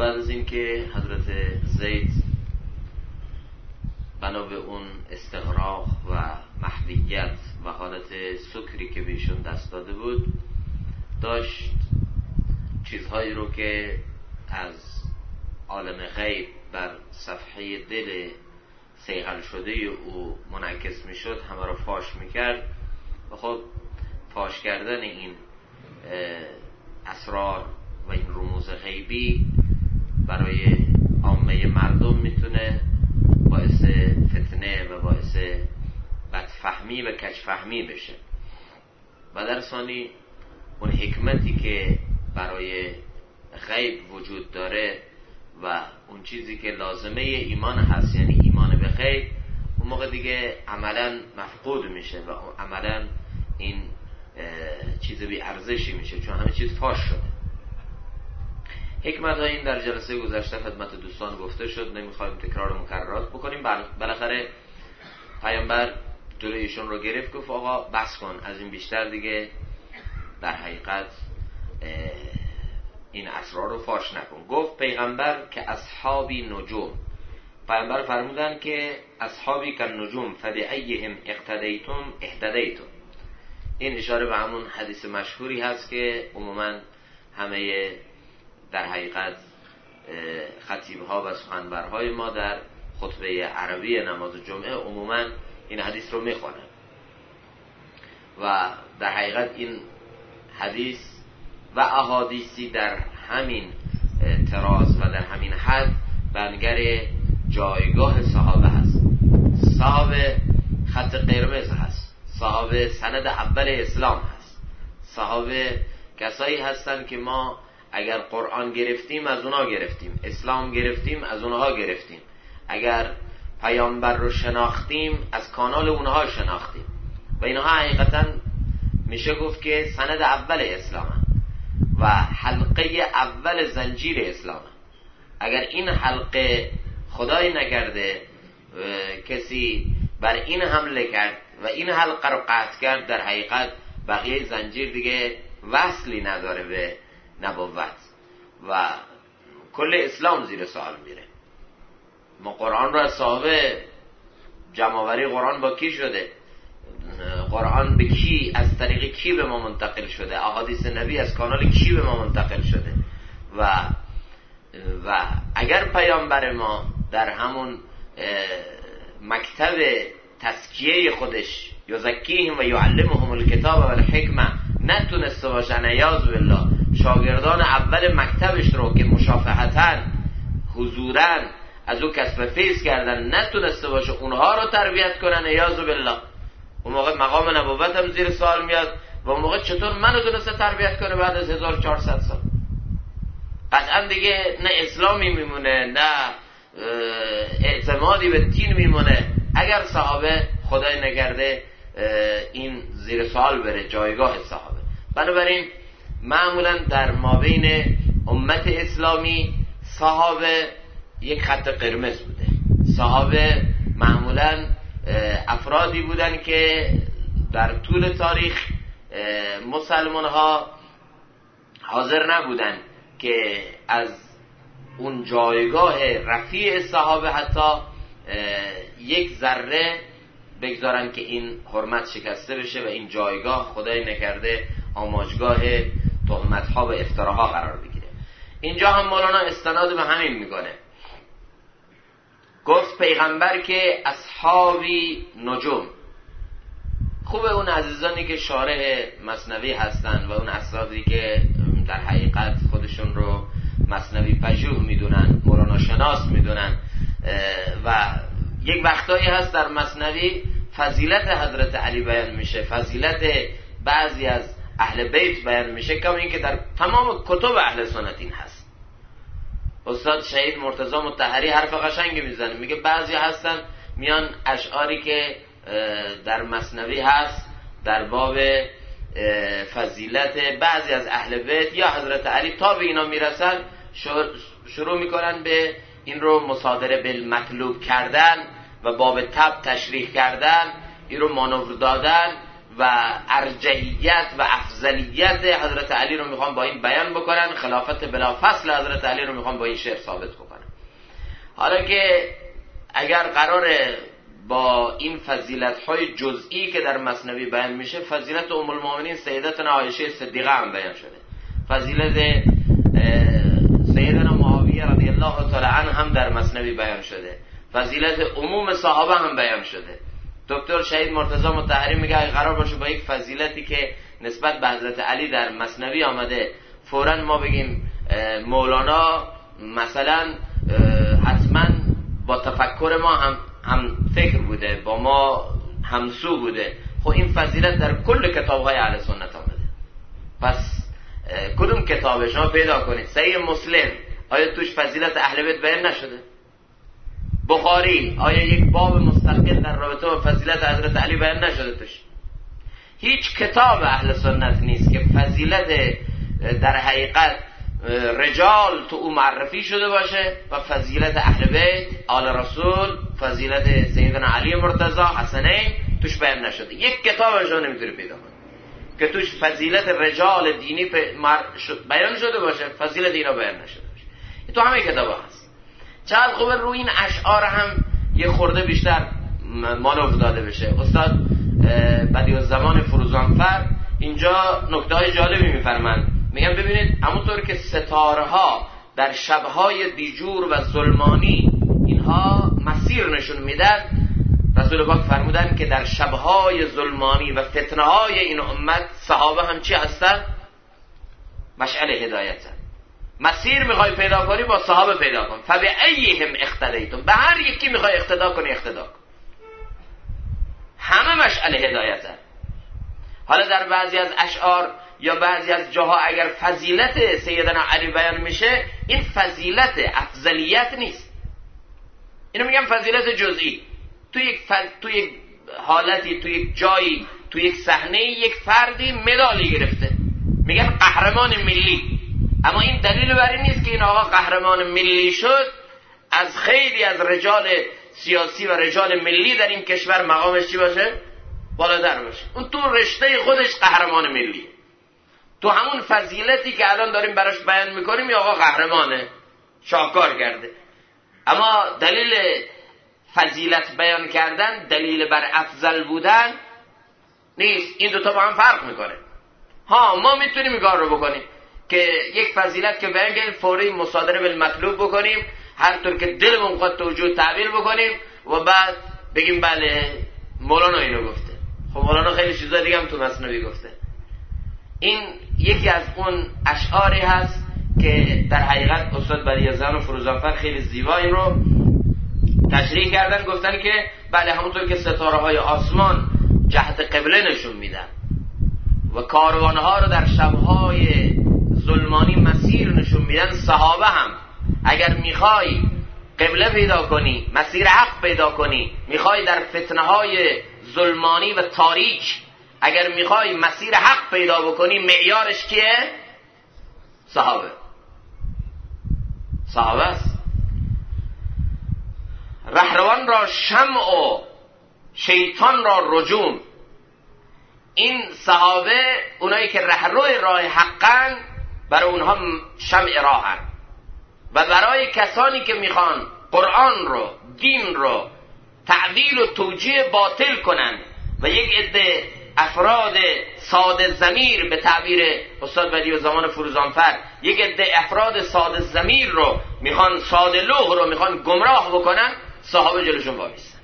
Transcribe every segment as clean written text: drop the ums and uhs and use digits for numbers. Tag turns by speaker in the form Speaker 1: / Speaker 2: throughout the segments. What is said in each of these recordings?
Speaker 1: بعد از این که حضرت زید بنا به اون استغراق و محویت و حالت سکری که بهشون دست داده بود، داشت چیزهایی رو که از عالم غیب بر صفحه دل صیقل شده او منعکس می شد همه رو فاش می کرد. و خب فاش کردن این اسرار و این رموز غیبی برای عامه مردم میتونه باعث فتنه و باعث بدفهمی و کجفهمی بشه. و در ثانی اون حکمتی که برای غیب وجود داره و اون چیزی که لازمه ایمان هست، یعنی ایمان به غیب، اون موقع دیگه عملا مفقود میشه و عملا این چیز بی ارزشی میشه، چون همه چیز فاش شده. حکمت ها این در جلسه گذشته خدمت دوستان گفته شد، نمیخوایم تکرار و مکررات بکنیم. بالاخره پیامبر جلویشون رو گرفت، گفت آقا بس کن، از این بیشتر دیگه در حقیقت این اسرار رو فاش نکن. گفت پیغمبر که اصحابی نجوم، پیغمبر فرمودن که اصحابی که نجوم فبأیهم اقتدیتم اهتدیتم. این اشاره به همون حدیث مشهوری هست که عموما همه در حقیقت خطیبها و سخنورهای ما در خطبه عربی نماز جمعه عموما این حدیث رو میخوانند و در حقیقت این حدیث و احادیثی در همین تراز و در همین حد بنگر جایگاه صحابه هست. صحابه خط قرمز هست، صحابه سند اول اسلام هست، صحابه کسایی هستند که ما اگر قرآن گرفتیم از اونها گرفتیم، اسلام گرفتیم از اونها گرفتیم، اگر پیامبر رو شناختیم از کانال اونها شناختیم و اینها حقیقتا میشه گفت که سند اول اسلام هست و حلقه اول زنجیر اسلام هست. اگر این حلقه خدای نکرده کسی بر این حمله کرد و این حلقه رو قطع کرد، در حقیقت بقیه زنجیر دیگه وصلی نداره به نبوت و کل اسلام زیر سوال میره. ما قرآن رو از صحابه، جمع‌آوری قرآن با کی شده، قرآن به کی، از طریق کی به ما منتقل شده، احادیث نبی از کانال کی به ما منتقل شده و اگر پیامبر ما در همون مکتب تزکیه خودش یزکیهم و یعلمهم الکتاب و الحکمه نتونسته باشه، نیاز بالله شاگردان اول مکتبش رو که مشافهتاً حضوراً از او کسب فیض کردن نتونسته باشه اونها رو تربیت کنن، نیاز بالله اون موقع مقام نبوت هم زیر سوال میاد و اون موقع چطور منو تونسته تربیت کنه بعد از 1400 سال؟ قطعا دیگه نه اسلامی میمونه نه اعتمادی به دین میمونه اگر صحابه خدای نکرده این زیر سوال بره جایگاه صحابه. بنابراین معمولا در مابین امت اسلامی صحابه یک خط قرمز بوده. صحابه معمولا افرادی بودن که در طول تاریخ مسلمان ها حاضر نبودن که از اون جایگاه رفیع صحابه حتی یک ذره بگذارن که این حرمت شکسته بشه و این جایگاه خدای نکرده آماجگاه تهمت ها و افتراها قرار بگیره. اینجا هم مولانا استناد به همین میکنه. گفت پیغمبر که اصحابی نجوم. خوبه اون عزیزانی که شارح مثنوی هستن و اون اصحابی که در حقیقت خودشون رو مثنوی پژوه میدونن، مولانا شناس میدونن و یک وقتایی هست در مثنوی فضیلت حضرت علی بیان میشه، فضیلت بعضی از اهل بیت بیان میشه، کما این که در تمام کتب اهل سنت این هست. استاد شهید مرتضی مطهری حرف قشنگی میزنه، میگه بعضی هستن میان اشعاری که در مثنوی هست در باب فضیلت بعضی از اهل بیت یا حضرت علی تا به اینا میرسن شروع میکنن به این رو مصادره بالمطلوب کردن و باب تب تشریح کردن، این رو مانور دادن و ارجحیت و افضلیت حضرت علی رو میخوان با این بیان بکنن، خلافت بلا فصل حضرت علی رو میخوان با این شعر ثابت بکنن. حالا که اگر قراره با این فضیلت‌های جزئی که در مثنوی بیان میشه، فضیلت ام المؤمنین سیدتنا عایشه صدیقه هم بیان شده، فضیلت سیدنا معاویه رضی الله تعالی عنه هم در مثنوی بیان شده، فضیلت عموم صحابه هم بیان شده. دکتر شهید مرتضی مطهری میگه اگه قرار باشه با یک فضیلتی که نسبت به حضرت علی در مثنوی آمده فوراً ما بگیم مولانا مثلا حتما با تفکر ما هم فکر بوده، با ما همسو بوده. خب این فضیلت در کل کتاب‌های اهل سنت آمده. پس کدوم کتاب شما پیدا کنید صحیح مسلم آیا توش فضیلت اهل بیت بیان نشده؟ بخاری آیا یک باب مستقل در رابطه با فضیلت حضرت علی بیان نشده توش؟ هیچ کتاب اهل سنت نیست که فضیلت در حقیقت رجال تو او معرفی شده باشه و فضیلت اهل بیت آل رسول، فضیلت سیدنا علی مرتضی حسنین توش بیان نشده. یک کتاب شما نمیتونی پیدا کنی که توش فضیلت رجال دینی بیان شده باشه، فضیلت اینا بیان نشده باشه. تو همه کتاب هست. چقدر خوبه روی این اشعار هم یه خورده بیشتر مانور داده بشه. استاد بدیعالزمان فروزانفر اینجا نکته‌های جالبی میفرمند. میگم ببینید همونطور که ستاره ها در شبهای دیجور و ظلمانی اینها مسیر نشون میدن، رسول پاک فرمودن که در شبهای ظلمانی و فتنه های این امت صحابه هم چی هستن؟ مشعل هدایتن. مسیر میخوای پیدا کنی با صحابه پیدا کن. فبأیهم اقتدیتم، به هر یکی میخوای اقتدا کنی اقتدا کن، همه مشعل هدایتن. حالا در بعضی از اشعار یا بعضی از جاها اگر فضیلت سیدنا علی بیان میشه، این فضیلت افضلیت نیست، اینو میگم فضیلت جزئی. تو یک حالتی، تو یک جایی، تو یک صحنه یک فردی مدالی گرفته، میگن قهرمان ملی، اما این دلیل بر این نیست که این آقا قهرمان ملی شد از خیلی از رجال سیاسی و رجال ملی در این کشور مقامش چی باشه؟ بالاتر باشه. اون تو رشته خودش قهرمان ملی، تو همون فضیلتی که الان داریم براش بیان میکنیم یا آقا قهرمانه، شاهکار کرده. اما دلیل فضیلت بیان کردن دلیل بر افضل بودن نیست. این دوتا با هم فرق میکنه. ها ما میتونیم این کار رو بکنیم که یک فضیلت که بیان کردیم فوری مصادره بالمطلوب بکنیم، هر طور که دلمون خواهد توجه تعبیر بکنیم و بعد بگیم بله مولانا اینو گفته. خب مولانا خیلی چیزا دیگه هم تو مثنوی گفته. این یکی از اون اشعاری هست که در حقیقت استاد بدیعالزمان فروزانفر خیلی زیبا این رو تشریح کردن، گفتن که بله همونطور که ستاره های آسمان جهت قبله نشون میدن و کاروانها رو در شبهای ظلمانی مسیر نشون میدن، صحابه هم اگر میخوای قبله پیدا کنی، مسیر حق پیدا کنی، میخوای در فتنه های ظلمانی و تاریک اگر میخوای مسیر حق پیدا بکنی، معیارش کیه؟ صحابه است. رهروان را شمع و شیطان را رجوم. این صحابه اونایی که رهروی راه حقن، برای اونها شمع راهن و برای کسانی که میخوان قرآن رو، دین رو تعویل و توجیه باطل کنن و یک عده افراد ساده ضمیر، به تعبیر استاد بدیعالزمان فروزانفر یک عده افراد ساده ضمیر رو میخوان، ساده لوح رو میخوان گمراه بکنن، صحابه جلوشون وایسن.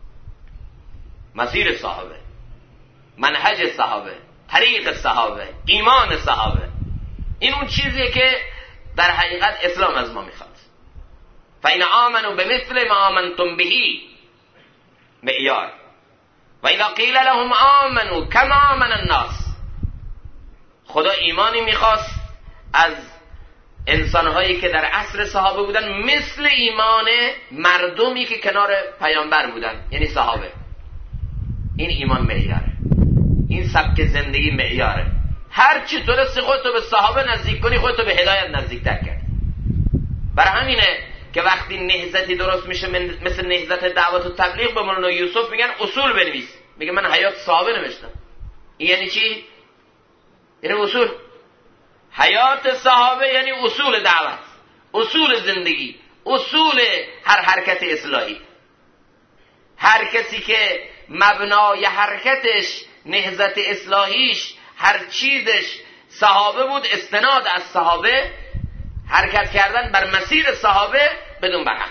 Speaker 1: مسیر صحابه، منهج صحابه، طریق صحابه، ایمان صحابه، این اون چیزیه که در حقیقت اسلام از ما میخواد. فإن آمنوا بمثل ما آمنتم بهی، معیار. و اذا قیل لهم آمنوا کما آمن الناس، خدا ایمانی میخواست از انسانهایی که در عصر صحابه بودن مثل ایمان مردمی که کنار پیامبر بودن، یعنی صحابه. این ایمان معیاره، این سبک زندگی معیاره. هر چی درستی خودتو به صحابه نزدیک کنی خودتو به هدایت نزدیک‌تر کرد. برای همینه که وقتی نهضتی درست میشه مثل نهضت دعوت و تبلیغ، به مولانا یوسف میگن اصول بنویس. میگه من حیات صحابه نوشتم. یعنی چی؟ یعنی اصول. حیات صحابه یعنی اصول دعوت، اصول زندگی، اصول هر حرکت اصلاحی. هر کسی که مبنای حرکتش، نهضت اصلاحیش، هر چیزش صحابه بود، استناد از صحابه، حرکت کردن بر مسیر صحابه بدون برحق.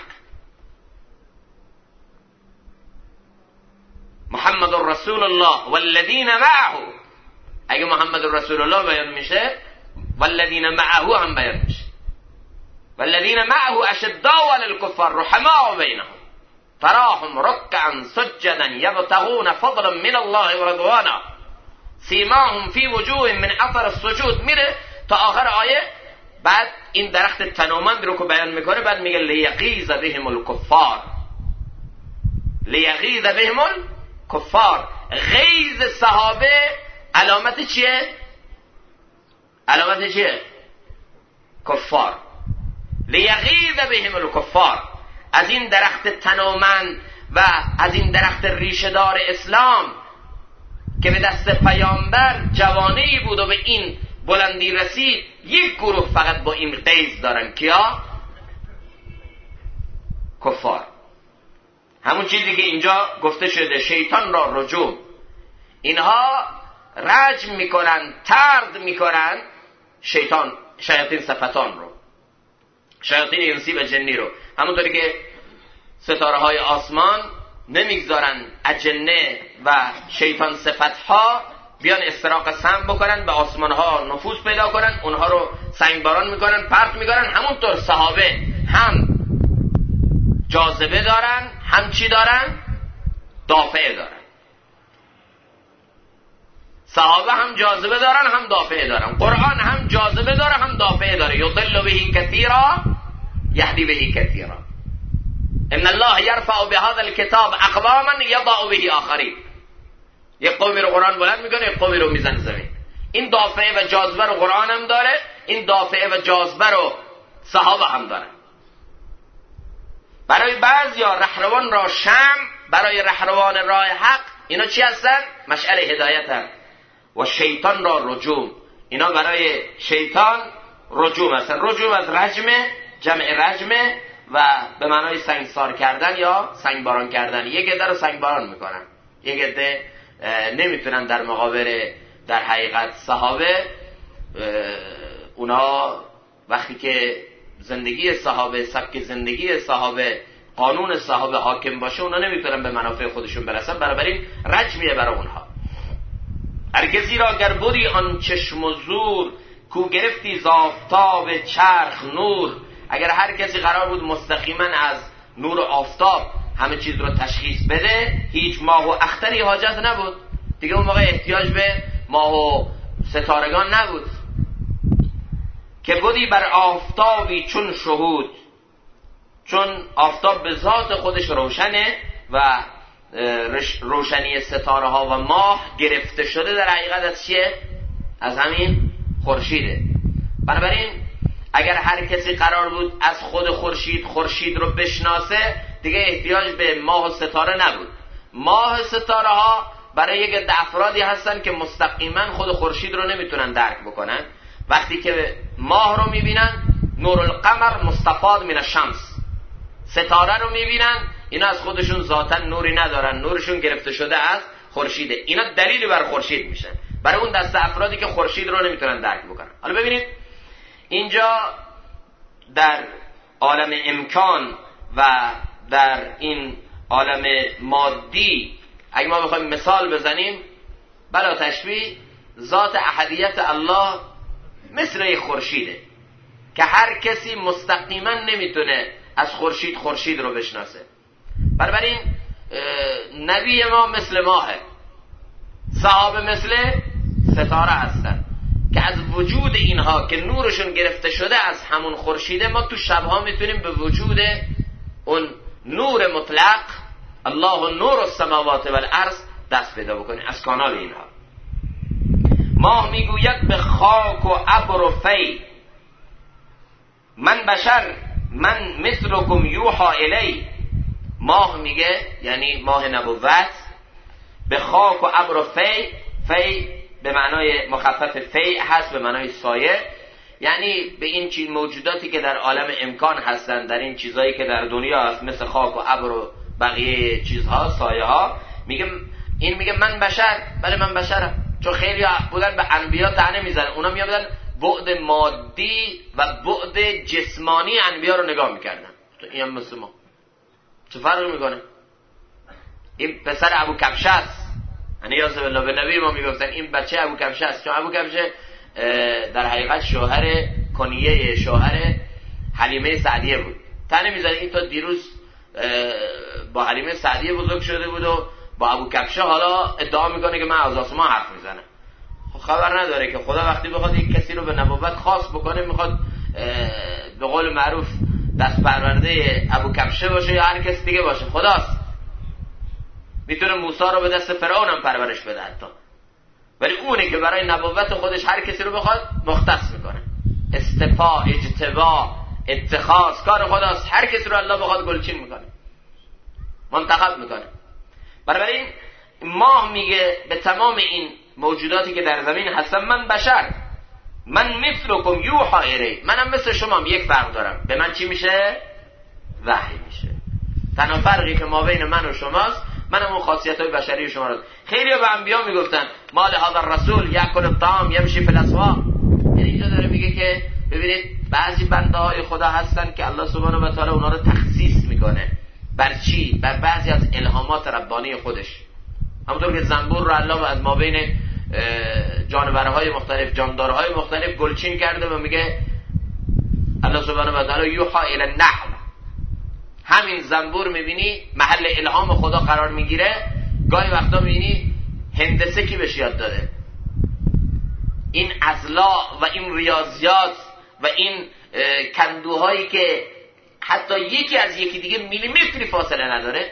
Speaker 1: محمد رسول الله والذین معه، اگه محمد رسول الله بیان میشه والذین معه هم بیان میشه. والذین معه اشداء علی الکفار رحماء بینهم تراهم رکعا سجدا یبتغون فضلا من الله و رضوانا سیماهم فی وجوه من اثر السجود، میره تا آخر آیه. بعد این درخت تنومند رو که بیان میکنه بعد میگه لیغیظ بهم الکفار، لیغیظ بهم الکفار. غیظ صحابه علامت چیه؟ علامت چیه؟ کفار. لیغیظ بهم الکفار. از این درخت تنومند و از این درخت ریشه‌دار اسلام که به دست پیامبر جوانه‌ای بود و به این بلندی رسید، یک گروه فقط با این غیظ دارن. کیا؟ کفار. همون چیزی که اینجا گفته شده شیطان را رجوم، اینها رجم میکنن، طرد میکنن شیاطین صفتان رو، شیاطین انسی و جنی رو. همونطوری که ستاره های آسمان نمیگذارن اجنه و شیطان صفتها بیان استراق سم بکنن، به آسمان ها نفوذ پیدا کنن، اونها رو سنگباران میکنن، پرت میکنن. همونطور صحابه هم جاذبه دارن، هم چی دارن؟ دافعه دارن. صحابه هم جاذبه دارن، هم دافعه دارن. قرآن هم جاذبه داره، هم دافعه داره. یضل به کثیرا یهدی به کثیرا. ان الله یرفع بهذا الكتاب اقواما یضع به آخرین. یک قومی رو قرآن بلند میکنه، یک قومی رو میزنه زمین. این دافعه و جاذبه رو قرآن هم داره، این دافعه و جاذبه رو صحابه هم داره. برای بعضیا رهروان را شمع، برای رهروان راه حق اینا چی هستن؟ مشعل هدایت هستن. و شیطان را رجوم، اینا برای شیطان رجوم هستن. رجوم از رجمه، جمع رجمه و به معنای سنگسار کردن یا سنگباران کردن. یک عده رو سنگباران میکنن، یک عده نمیتونن در مقابل در حقیقت صحابه. اونا وقتی که زندگی صحابه، سبک زندگی صحابه، قانون صحابه حاکم باشه، اونا نمیتونن به منافع خودشون برسن، بنابراین رجمیه برای اونها. هر کسی را گر بودی آن چشم و زور، کو گرفتی ز آفتاب چرخ نور. اگر هر کسی قرار بود مستقیما از نور آفتاب همه چیز رو تشخیص بده، هیچ ماه و اختری حاجت نبود دیگه. اون موقع احتیاج به ماه و ستارگان نبود. که بودی بر آفتابی چون شهود، چون آفتاب به ذات خودش روشنه و روشنی ستاره ها و ماه گرفته شده در حقیقت از چیه؟ از همین خورشیده. بنابراین اگر هر کسی قرار بود از خود خورشید رو بشناسه، دیگه احتیاج به ماه و ستاره نبود. ماه ستاره ها برای یک عده افرادی هستن که مستقیما خود خورشید رو نمیتونن درک بکنن. وقتی که ماه رو میبینن، نور القمر مستفاد من الشمس، ستاره رو میبینن، اینا از خودشون ذاتا نوری ندارن، نورشون گرفته شده از خورشیده. اینا دلیلی بر خورشید میشن برای اون دسته افرادی که خورشید رو نمیتونن درک بکنن. حالا ببینید اینجا در عالم امکان و در این عالم مادی اگه ما بخوایم مثال بزنیم، بلا تشبیه ذات احدیت الله مثل یک خورشیده که هر کسی مستقیما نمیتونه از خورشید رو بشناسه. بنابراین نبی ما مثل ماهه، صحابه مثل ستاره هستن که از وجود اینها که نورشون گرفته شده از همون خورشیده، ما تو شبها میتونیم به وجود اون نور مطلق، الله نور السماوات والارض، دست پیدا بکنیم از کانال اینها. ماه میگوید به خاک و ابر و فی، من بشر من مثلکم یوحا الی. ماه میگه یعنی ماه نبوت، به خاک و ابر و فی. فی به معنای مخفف فی هست به معنای سایه، یعنی به این چیز موجوداتی که در عالم امکان هستند، در این چیزایی که در دنیا هست مثل خاک و ابر و بقیه چیزها، سایه ها، میگه من بشر، بله من بشرم. چون خیلی بودن به انبیا طعنه میزنن، اونا میادن بعد مادی و بعد جسمانی انبیا رو نگاه میکردن. تو این هم مثل ما چه فرقی میکنه؟ این پسر ابو کبشه است، یعنی یاسر بالله به نبی ما میگفتن این بچه ابو کبشه است، چون ابو کبشه در حقیقت شوهر کنیه شوهر حلیمه سعدیه بود. طعنه میزنه این تا دیروز با حلیمه سعدیه بزرگ شده بود و با ابو کبشه حالا ادعا میکنه که من از آسمان حرف میزنم. خبر نداره که خدا وقتی بخواد یک کسی رو به نبوت خاص بکنه، میخواد به قول معروف دست پرورده ابو کبشه باشه یا هر کس دیگه باشه، خداست. میتونه موسی رو به دست فرعون هم پرورش بده حتی، ولی اونه که برای نبوت خودش هر کسی رو بخواد مختص میکنه. استفا، اجتبا، اتخاذ کار خداست. هر کسی رو الله بخواد گلچین میکنه، منتخب میکنه. بنابراین ماه میگه به تمام این موجوداتی که در زمین هستن من بشر، من مثلکم یوحا الی، منم مثل شما، یک فرق دارم، به من چی میشه؟ وحی میشه. تنها فرقی که ما بین من و شماست، منم اون خاصیت‌های بشری شما رو. خیلی به انبیا میگفتن مال هذا الرسول یاکل الطعام یمشی فی الاسواق. یعنی اینجا داره میگه که ببینید بعضی بنده‌های خدا هستن که الله سبحانه و تعالی اونا رو تخصیص میکنه. بر چی؟ بر بعضی از الهامات ربانی خودش. همونطور که زنبور رو الله از ما بین جانورهای مختلف، جاندارهای مختلف گلچین کرده و میگه الله سبحانه و تعالی یوحا الی النحل. همین زنبور میبینی محل الهام خدا قرار میگیره. گاهی وقتا میبینی هندسه کی بهش یاد داده، این اضلاع و این ریاضیات و این کندوهایی که حتی یکی از یکی دیگه میلیمتری فاصله نداره،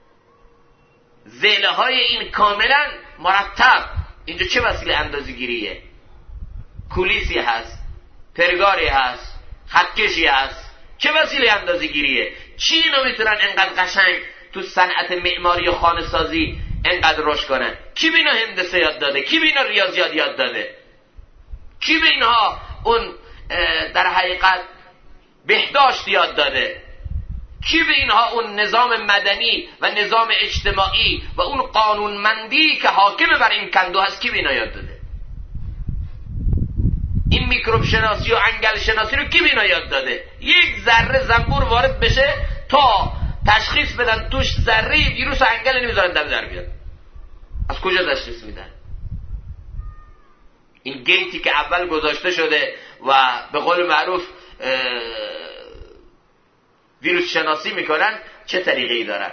Speaker 1: زیله های این کاملا مرتب. اینجا چه وسیله اندازه‌گیریه؟ کولیسی هست، پرگاری هست، خطکشی هست. چه وسیله اندازه‌گیریه؟ چی اینو میتونن انقدر قشنگ تو صنعت معماری و خانه سازی انقدر رشد کنن؟ کی به اینا هندسه یاد داده؟ کی به اینا ریاضیات یاد داده؟ کی به اینها اون در حقیقت بهداشت یاد داده؟ کی به اینها اون نظام مدنی و نظام اجتماعی و اون قانونمندی که حاکم بر این کندو هست کی به اینا یاد داده؟ این میکروب شناسی و انگل شناسی رو کی به اینا یاد داده؟ یک ذره زنبور وارد بشه تا تشخیص بدن توش ذره ویروس و انگل نمیذارن در بیاد. از کجا تشخیص میدن؟ این گیتی که اول گذاشته شده و به قول معروف ویروس شناسی میکنن چه طریقه‌ای دارن؟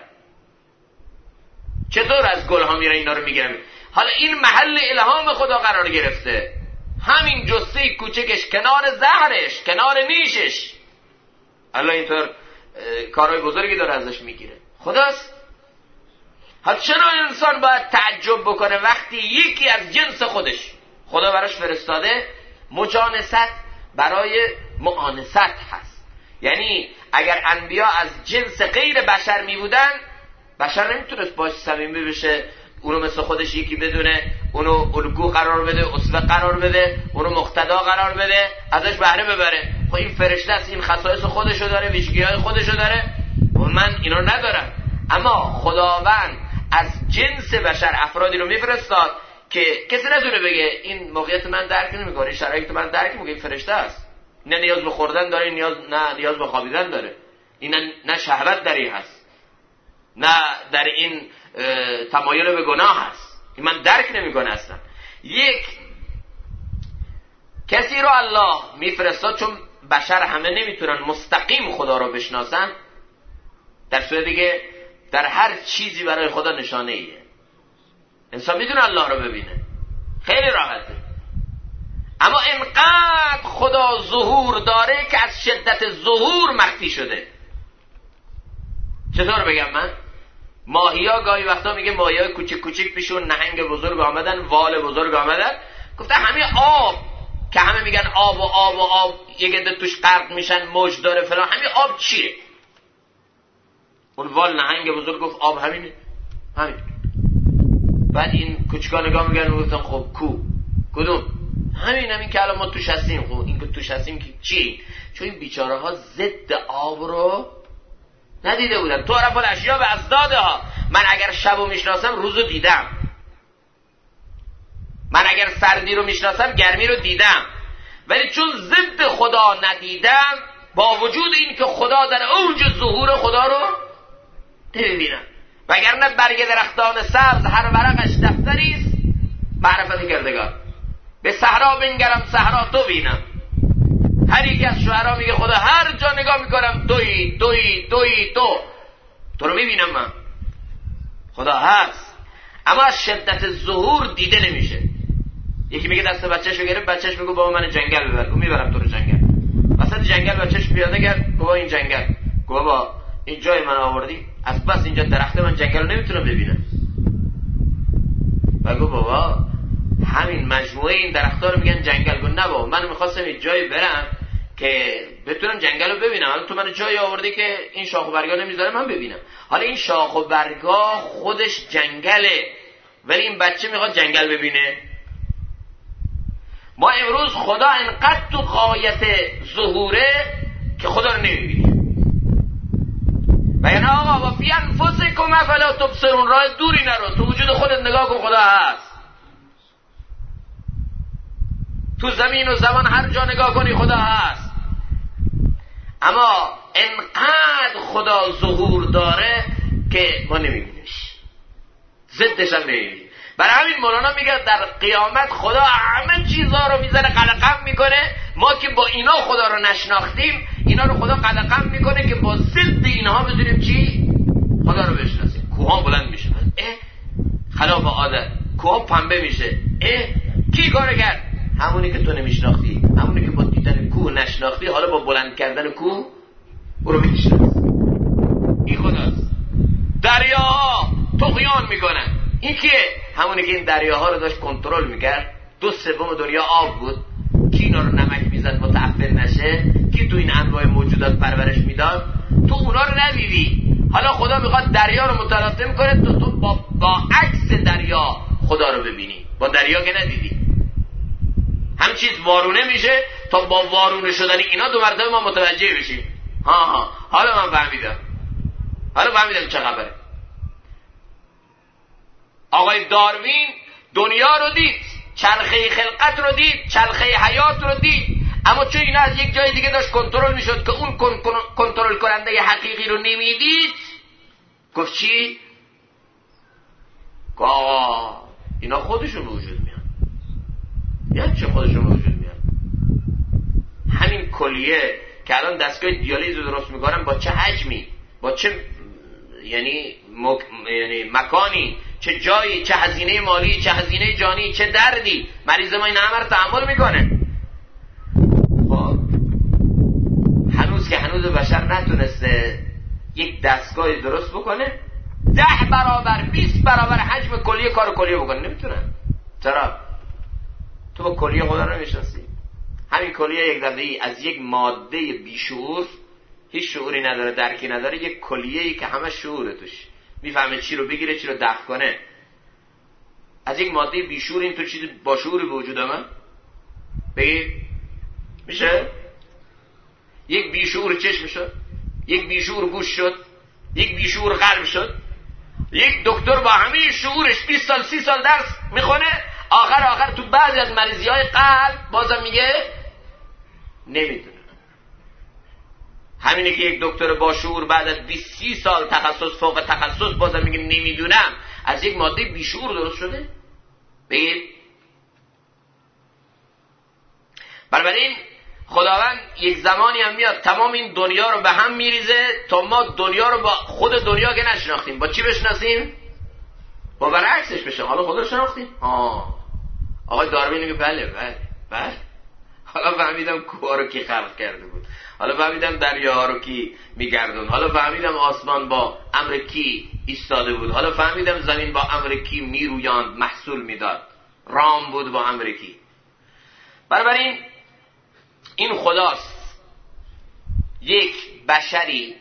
Speaker 1: چطور از گل ها میره اینا رو میگیرن؟ حالا این محل الهام خدا قرار گرفته، همین جثه کوچکش کنار زهرش، کنار نیشش، الله اینطور کارهای بزرگی داره ازش میگیره. خداست. حالا چرا انسان باید تعجب بکنه وقتی یکی از جنس خودش خدا براش فرستاده مجانست برای معانست هست؟ یعنی اگر انبیا از جنس غیر بشر می بودن، بشر نمیتونست باش صمیمی بشه، اونو مثل خودش یکی بدونه، اونو الگو قرار بده، اسوه قرار بده، اونو مقتدا قرار بده، ازش بهره ببره. خب این فرشته است، این خصایص خودشو داره، ویژگی‌های خودشو داره، من اینا رو ندارم. اما خداوند از جنس بشر افرادی رو میفرستاد که کسی نتونه بگه این موقعیت من درک نمیکنه، این شرایط من درک نمیکنه، این فرشته است. نه نیاز به خوردن داره، نه نیاز به خوابیدن داره، این نه شهوت در این هست، نه در این تمایل به گناه هست. این من درک نمیکنه اصلا. یک کسی رو الله میفرستاد چون بشر همه نمیتونن مستقیم خدا رو بشناسن، در صورتی که در هر چیزی برای خدا نشانه ایه. انسان میتونه الله رو ببینه، خیلی راحته، اما انقدر خدا ظهور داره که از شدت ظهور مخفی شده. چطور بگم من؟ ماهیا گاهی وقتا میگه ماهیای کوچیک کوچیک پیشون نهنگ بزرگ آمدن، وال بزرگ آمدن، گفته همین آب که همه میگن آب و آب و آب، یه گده توش غرق میشن، موج داره فلان، همین آب چیه؟ اون وال نهنگ بزرگ گفت آب همینه، همین. بعد این کوچکا نگاه میگن و گفتن خب کدوم همین که الان ما توش هستیم. خب این که توش هستیم که چی؟ چون این بیچاره ها ضد آب رو ندیده بودن. تو عرف الاشیا به ازدادها. من اگر شبو میشناسم روزو دیدم، من اگر سردی رو میشناسم گرمی رو دیدم، ولی چون ضد خدا ندیدم، با وجود این که خدا در اوج ظهور خدا رو نمیبینم. وگرنه برگ درختان سبز هر ورقش دفتریست معرفت کردگار. به صحرا بنگرم صحرا تو بینم. هر یکی از شعرا میگه خدا هر جا نگاه میکنم تو رو میبینم. من خدا هست، اما از شدت ظهور دیده نمیشه. یکی میگه دست بچه‌ش رو گرفت، بچه‌ش میگه بابا من جنگل ببر، میبرم تو رو جنگل. وسط جنگل بچه‌ش پیاده کرد، بابا این جنگل، بابا این جای من آوردی، از بس اینجا درخته من جنگل رو نمیتونم ببینم. بگو بابا همین مجموعه این درخت‌ها رو میگن جنگل. گفت نه بابا من میخواستم یه جایی برم که بتونم جنگل رو ببینم. حالا تو من جایی آوردی که این شاخ و برگا نمیذاره من ببینم. حالا این شاخ و برگا خودش جنگله، ولی این بچه میخواد جنگل ببینه. ما امروز خدا انقدر تو غایت ظهوره که خدا رو نمیبینیم. و یعنی آقا و فی انفسکم افلا تبصرون، راه دوری نرو، تو وجود خودت نگاه کن خدا هست. تو زمین و زمان هر جا نگاه کنی خدا هست. اما انقدر خدا ظهور داره که ما نمیبینیش، ضدش هم نمیبینیم. برای همین مولانا میگه در قیامت خدا همه چیزها رو میزنه قلقم میکنه. ما که با اینا خدا رو نشناختیم، اینا رو خدا قلقم میکنه که با ضد اینها بدونیم چی؟ خدا رو بشناسیم. کوها بلند میشه، خلاف عادت کوها پنبه میشه. کی کار کرد؟ همونی که تو نمیشناختی، همونی که با دیدن کوه نشناختی، حالا با بلند کردن کوه او رو میشناسی. این خداست. دریاها طغیان میکنن. این کیه؟ همونی که این دریاها رو داشت کنترل میکرد. 2/3 دنیا آب بود. کی اینا رو نمک میزد متعفن نشه؟ کی تو این انواع موجودات پرورش میداد؟ تو اونا رو ندیدی. حالا خدا میخواد دریا رو متلاطم کنه تو با عکس دریا خدا رو ببینی. با دریا که ندیدی. هم چیز وارونه میشه تا با وارونه شدن اینا 2 مرتبه ما متوجه بشیم. حالا من فهمیدم چه خبره. آقای داروین دنیا رو دید، چرخه خلقت رو دید، چرخه حیات رو دید، اما چون اینا از یک جای دیگه داشت کنترل میشد که اون کنترل کننده حقیقی رو نمیدید، گفت چی؟ اینا خودشون به وجود میان. یعنی چه خودشون به وجود میان؟ همین کلیه که الان دستگاه دیالیز رو درست میکنن، با چه حجمی، با چه یعنی مکانی، چه جایی، چه هزینه مالی، چه هزینه جانی، چه دردی مریض ما این همه رو تحمل میکنه. هنوز بشر نتونسته یک دستگاه درست بکنه 10 برابر 20 برابر حجم کلیه کار کلیه بکنه. نمیتونن. چرا؟ تو با کلیه خدا رو نمیشناسی. همین کلیه یک دفعه‌ای از یک ماده بیشعور، هیچ شعوری نداره، درکی نداره، یک کلیه‌ای که همه شعوره توش، میفهمه چی رو بگیره چی رو دفع کنه. از یک ماده بیشعور این تو چیزی با شعوری به وجود من بگی میشه؟ یک بیشعور چشم شد، یک بیشعور گوش شد، یک بیشعور قلب شد. یک دکتر با همه شعورش 20 سال 30 سال درس میخونه، آخر تو بعضی از مریضی‌های قلب بازم میگه نمیدونه. همینه که یک دکتر با شعور بعد از 20-30 سال تخصص فوق تخصص بازم میگه نمیدونم. از یک ماده بیشعور درست شده. بگید بنابراین خداوند یک زمانی هم میاد تمام این دنیا رو به هم میریزه تا ما دنیا رو با خود دنیا که نشناختیم با چی بشناسیم؟ با برعکسش بشه. حالا خدا رو شناختیم؟ آقای داروین میگه بله. حالا فهمیدم کوه رو کی خلق کرده بود، حالا فهمیدم دریاها رو کی میگردون، حالا فهمیدم آسمان با امر کی ایستاده بود، حالا فهمیدم زمین با امر کی میرویاند محصول میداد، رام بود با امر کی. بنابراین این خداست یک بشری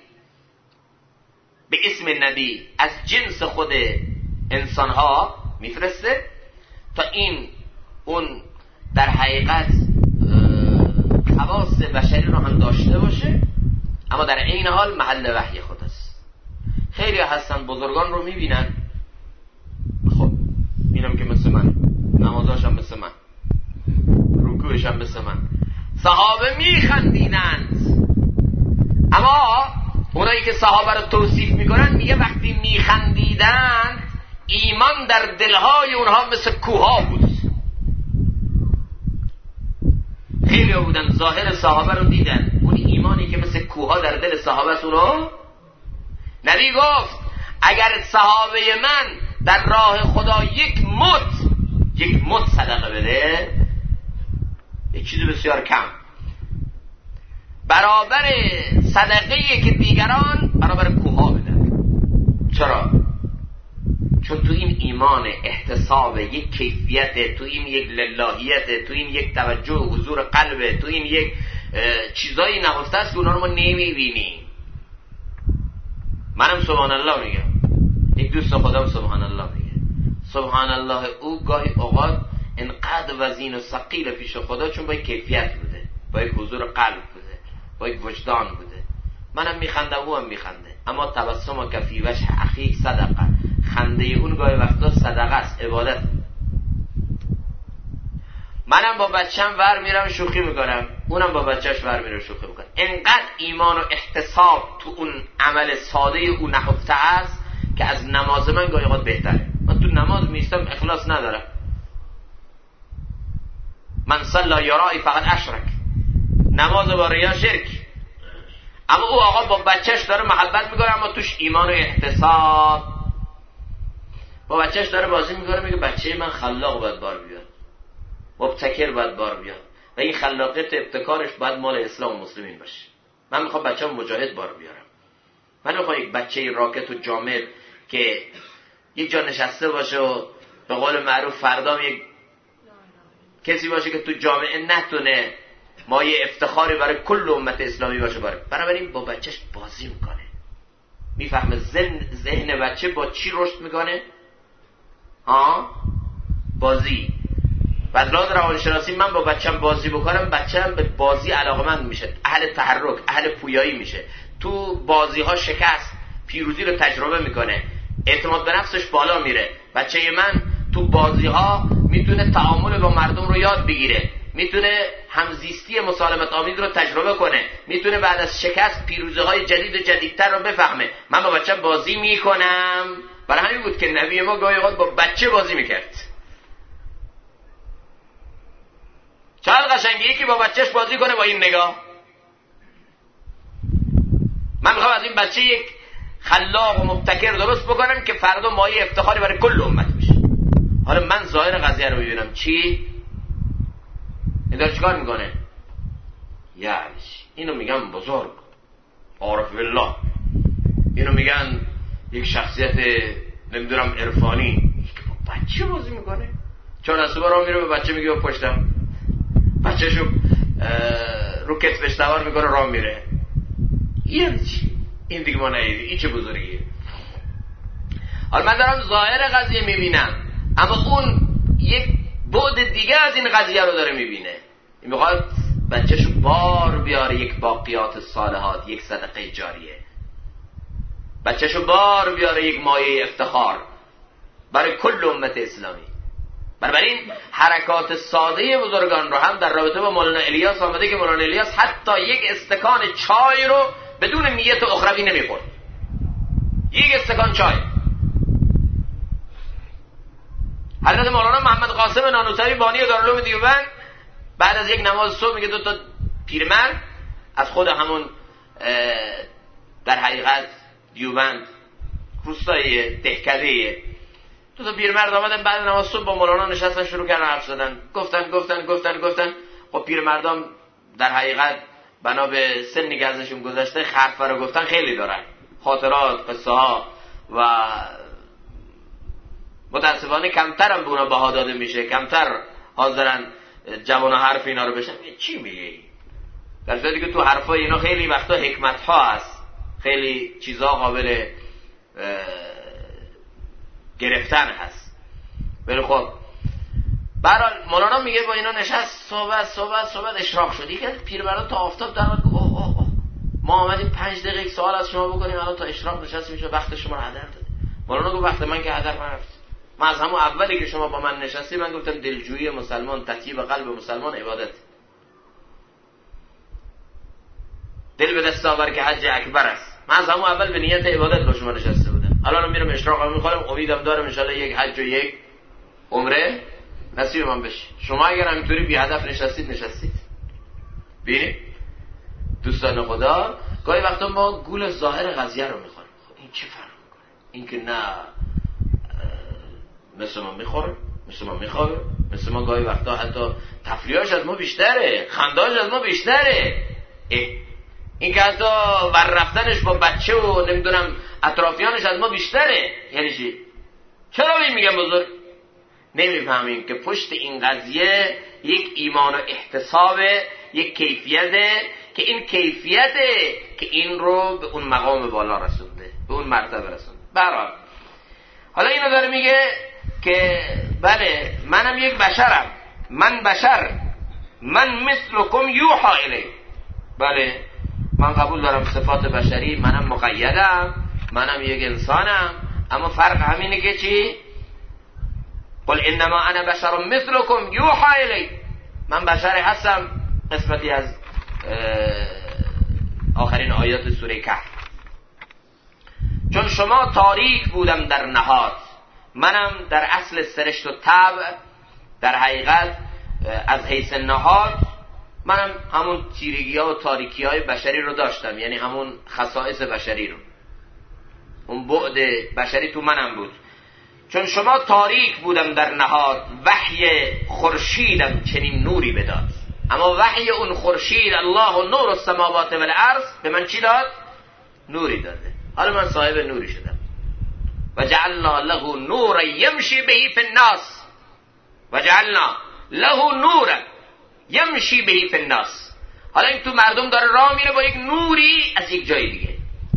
Speaker 1: به اسم نبی از جنس خود انسانها میفرسته تا این اون در حقیقت حواس بشری رو هم داشته باشه، اما در این حال محل وحی خود است. خیلی هستن بزرگان رو میبینن، خب اینم که مثل من، نمازاش هم مثل من، رکوعش هم مثل من. صحابه میخندیدند، اما اونایی که صحابه رو توصیف میکنن میگه وقتی میخندیدند ایمان در دلهای اونها مثل کوها بود. خیلی بودن ظاهر صحابه رو دیدن، اون ایمانی که مثل کوها در دل صحابه است رو نبی گفت اگر صحابه من در راه خدا یک مد صدقه بده، یک چیز بسیار کم، برابر صدقه‌ای که دیگران برابر کوها بدن. چرا؟ چون تو این ایمان احتساب یک کیفیت، تو این یک للهیت، تو این یک توجه حضور قلبه، تو این یک چیزایی نهفته است که اونا رو ما نمیبینیم. منم سبحان الله میگم، یک دوست خودم سبحان الله میگه، سبحان الله او گاهی اوقات انقدر وزین و ثقیل پیش خدا، چون با یک کیفیت بوده، با یک حضور قلب بوده، با یک وجدان بوده. منم میخندم، او هم میخنده، اما تبسم کفی وجه اخیک صدقه، خنده اون گاهی وقتا صدقه است، عبادت. منم با بچم ور میرم شوخی میکنم، اونم با بچهش ور میره شوخی میکنه. انقدر ایمان و احتساب تو اون عمل ساده او نهفته است که از نماز من گاهی اوقات بهتره. من تو نماز میستم اخلاص ندارم، من صلی یرائی فقط اشرک، نماز با ریا شرک. اما او آقا با بچهش داره محبت میکنه، اما توش ایمان و احتساب. با بچهش داره بازی میکنه، میگه بچه من خلاق باید بار بیاد، مبتکر باید بار بیاد، و این خلاقیت ابتکارش باید مال اسلام و مسلمین باشه. من میخوام بچه‌م مجاهد بار بیارم. من میخوام یک بچه راکت و جامد که یک جا نشسته باشه و به قول معروف فردا یک کسی باشه که تو جامعه نتونه مایه افتخاری برای کل امت اسلامی باشه. بنابراین با بچهش بازی میکنه، میفهمه ذهن بچه با چی رشد میکنه. بازی. بعد لحاظ روانشناسی من با بچه‌م بازی بکنم، بچه‌م به بازی علاقمند میشه، اهل تحرک، اهل پویایی میشه، تو بازی ها شکست پیروزی رو تجربه میکنه، اعتماد به نفسش بالا میره. بچه من تو بازی ها میتونه تعامل با مردم رو یاد بگیره، میتونه همزیستی مسالمت آمیز رو تجربه کنه، میتونه بعد از شکست پیروزی های جدید و جدیدتر رو بفهمه. من با بچه بازی میکنم، برای همین بود که نبی ما گاهی اوقات با بچه بازی میکرد. چقدر قشنگه یکی با بچهش بازی کنه با این نگاه. من میخوام از این بچه یک خلاق و مبتکر درست بکنم که فردا مایه افتخاری برای کل امت میشه. حالا من ظاهر قضیه رو ببینم، چی؟ این داره چیکار میکنه؟ یعنی اینو میگن بزرگ، عارف بالله، اینو میگن یک شخصیت نمیدونم عرفانی. بچه بازی میکنه، چون از صبح راه میره به بچه میگه پشتم، بچه‌شو رو کتفش سوار میکنه راه میره. این چی؟ این دیگه ما نهیدی، این چه بزرگیه؟ حالا من دارم ظاهر قضیه میبینم، اما اون یک بعد دیگه از این قضیه رو داره میبینه. این میخواد بچه‌شو بار بیاره یک باقیات صالحات، یک صدقه جاریه، بچه‌شو بار بیاره یک مایه افتخار برای کل امت اسلامی. بنابراین حرکات ساده بزرگان رو هم در رابطه با مولانا الیاس آمده که مولانا الیاس حتی یک استکان چای رو بدون نیت اخروی نمیخورد. یک استکان چای. حضرت مولانا محمد قاسم نانوتوی بانی دارالعلوم دیوبند بعد از یک نماز صبح میگه دو تا پیرمرد از خود همون در حقیقت دیوبند روستای دهکده، دو تا پیرمرد آمدن بعد نماز صبح با مولانا نشستن، شروع کردن حرف زدن، گفتن. خب پیرمردان در حقیقت بنا به سنی که ازشون گذشته حرفا رو گفتن خیلی دارن، خاطرات، قصه ها، و متاسفانه کمتر هم به اونا بها داده میشه، کمتر حاضرن جوان حرف اینا رو بشن. چی میگی؟ در صورتی که تو حرفای اینا خیلی وقتا حکمت ها هست، خیلی چیزا قابل گرفتن هست. ولی خب برحال مولانا میگه با اینا نشست، صحبت اشراق شد. یکی از پیرمردان تا آفتاب در اوه ما آمدیم 5 دقیقه سوال از شما بکنیم، الان تا اشراق نشستیم، شما وقت شما رو هدر دادید. مولانا گفت وقت من که هدر نرفت. من از همون اولی که شما با من نشستی من گفتم دلجویی مسلمان، تطیب قلب مسلمان عبادت. دل به دست آور که حج اکبر است. من از همون اول به نیت عبادت با شما نشسته بودم. الان میرم اشراق میخورم، امیدم دارم ان شاءالله یک حج و یک عمره نصیب من بشه. شما اگر همینطوری بی هدف نشستید. ببینید دوستان خدا، گاهی وقتا ما گول ظاهر قضیه رو میخوریم. خب این چه فرق میکنه؟ این که نه مثل ما میخوره، مثل ما میخوره، مثل ما گاهی وقتا حتی تفریحاش از ما بیشتره، خندهاش از ما بیشتره. این که حتی ور رفتنش با بچه و نمیدونم اطرافیانش از ما بیشتره. یعنی چی؟ چرا این میگم بزرگ؟ نمیفهمیم که پشت این قضیه یک ایمان و احتسابه، یک کیفیته که این کیفیته که این رو به اون مقام بالا رسونده، به اون مرتبه رسونده. برحال حالا اینو داره میگه که بله منم یک بشرم، من بشر، من مثلکم یوحا الی. بله من قبول دارم صفات بشری، منم مقیدم، منم یک انسانم، اما فرق همینه که چی؟ قل انما انا بشر مثلکم یوحا الی. من بشر هستم. قسمتی از آخرین آیات سوره کهف. چون شما تاریک بودم در نهاد، منم در اصل سرشت و طبع در حقیقت از حیث نهاد منم همون تیرگی ها و تاریکی های بشری رو داشتم، یعنی همون خصائص بشری رو، اون بعد بشری تو منم بود. چون شما تاریک بودم در نهاد، وحی خورشیدم چنین نوری بداد. اما وحی اون خورشید الله و نور السماوات و الارض به من چی داد؟ نوری داده. حالا من صاحب نوری شدم. و جعلنا له نورا یمشی بهی فی الناس، و جعلنا له نورا یمشی بهی فی الناس. حالا این تو مردم داره راه میره با یک نوری از یک جای دیگه.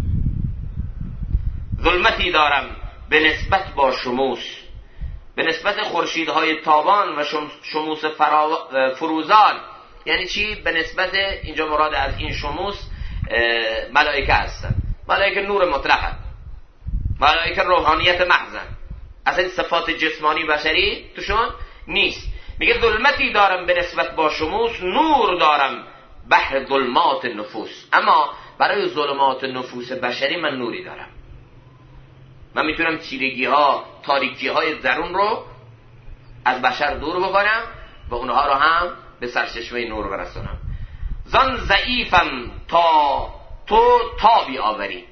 Speaker 1: ظلمتی دارم به نسبت با شموس، به نسبت خورشیدهای تابان و شموس فروزان. یعنی چی؟ به نسبت اینجا مراد از این شموس ملائکه هستن. ملائکه نور مطلقه، ملائکه روحانیت محضن، اصلا صفات جسمانی بشری توشون نیست. میگه ظلمتی دارم به نسبت با شموس، نور دارم بحر ظلمات نفوس. اما برای ظلمات نفوس بشری من نوری دارم. من میتونم تیرگی ها، تاریکی های درون رو از بشر دور بکنم و اونها رو هم به سرچشمه نور برسونم. زان ضعیفم تا تو تابی آوری.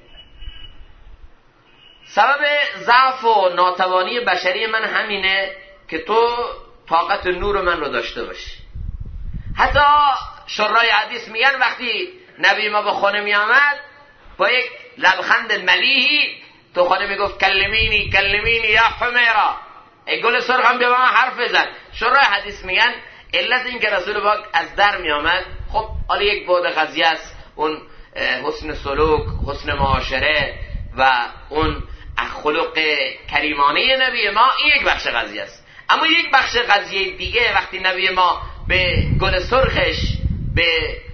Speaker 1: سبب ضعف و ناتوانی بشری من همینه که تو طاقت نور من رو داشته باشی. حتی شرای حدیث میگن وقتی نبی ما به خانه می آمد با یک لبخند ملیحی تو خانه میگفت کلمینی یا حمیرا، ای گل سرخ هم بیا با من حرف بزن. شرای حدیث میگن علت این که رسول پاک از در می آمد، خب حالا یک بعد قضیه است، اون حسن سلوک، حسن معاشره و اون خلق کریمانه نبی ما، این یک بخش قضیه است. اما یک بخش قضیه دیگه وقتی نبی ما به گل سرخش، به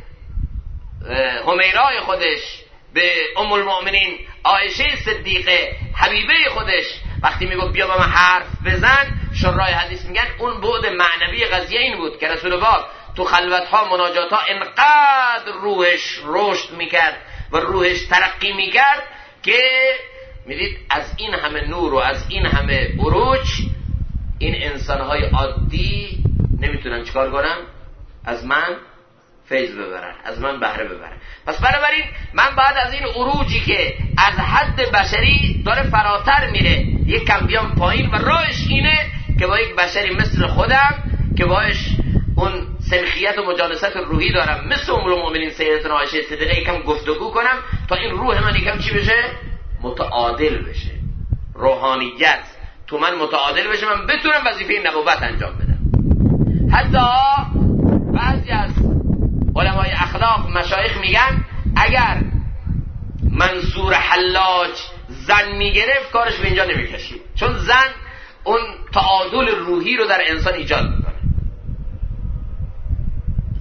Speaker 1: حمیرای خودش، به ام المؤمنین عایشه صدیقه حبیبه خودش وقتی میگفت بیا با من حرف بزن، شرای حدیث میگن اون بعد معنوی قضیه این بود که رسول پاک تو خلوت‌ها، مناجات‌ها انقدر روحش رشد میکرد و روحش ترقی میکرد که میدید از این همه نور و از این همه بروج این انسان‌های عادی نمیتونن چیکار کنن؟ از من فیض ببرن، از من بهره ببرن. پس بنابراین من بعد از این عروجی که از حد بشری داره فراتر میره یک کم بیام پایین و راهش اینه که با یک بشری مثل خودم که باش اون سلخیت و مجالست روحی دارم مثل ام المؤمنین سیدتنا عایشه صدیقه یکم گفتگو کنم تا این روح من یکم چی بشه؟ متعادل بشه، روحانیت تو من متعادل بشه، من بتونم وظیفه نبوت انجام بدم. حتی بعضی از علمای اخلاق مشایخ میگن اگر منصور حلاج زن میگرفت کارش به اینجا نمیکشید، چون زن اون تعادل روحی رو در انسان ایجاد میکنه.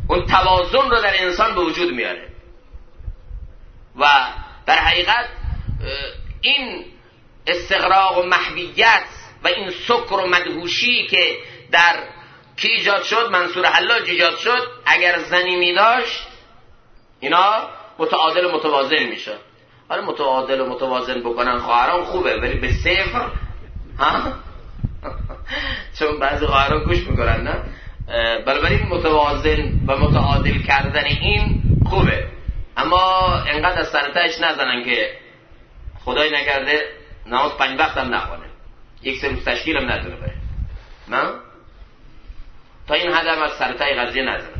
Speaker 1: اون توازن رو در انسان به وجود میاره و در حقیقت این استغراق و محویت و این سکر و مدهوشی که در کی ایجاد شد؟ منصور حلاج ایجاد شد. اگر زنی می داشت اینا متعادل و متوازن میشد. حالا متعادل و متوازن بکنن خواهران خوبه، ولی به صفر ها چون بعضی خواهران گوش میکنن نه، بنابراین متوازن و متعادل کردن این خوبه، اما انقدر از سرتایش نزنن که خدای نکرده نماز 5 وقت هم نخونه، 1 روز تشکیل هم ندونه بره، نه تا این حد هم از سرتای قضیه نزنن.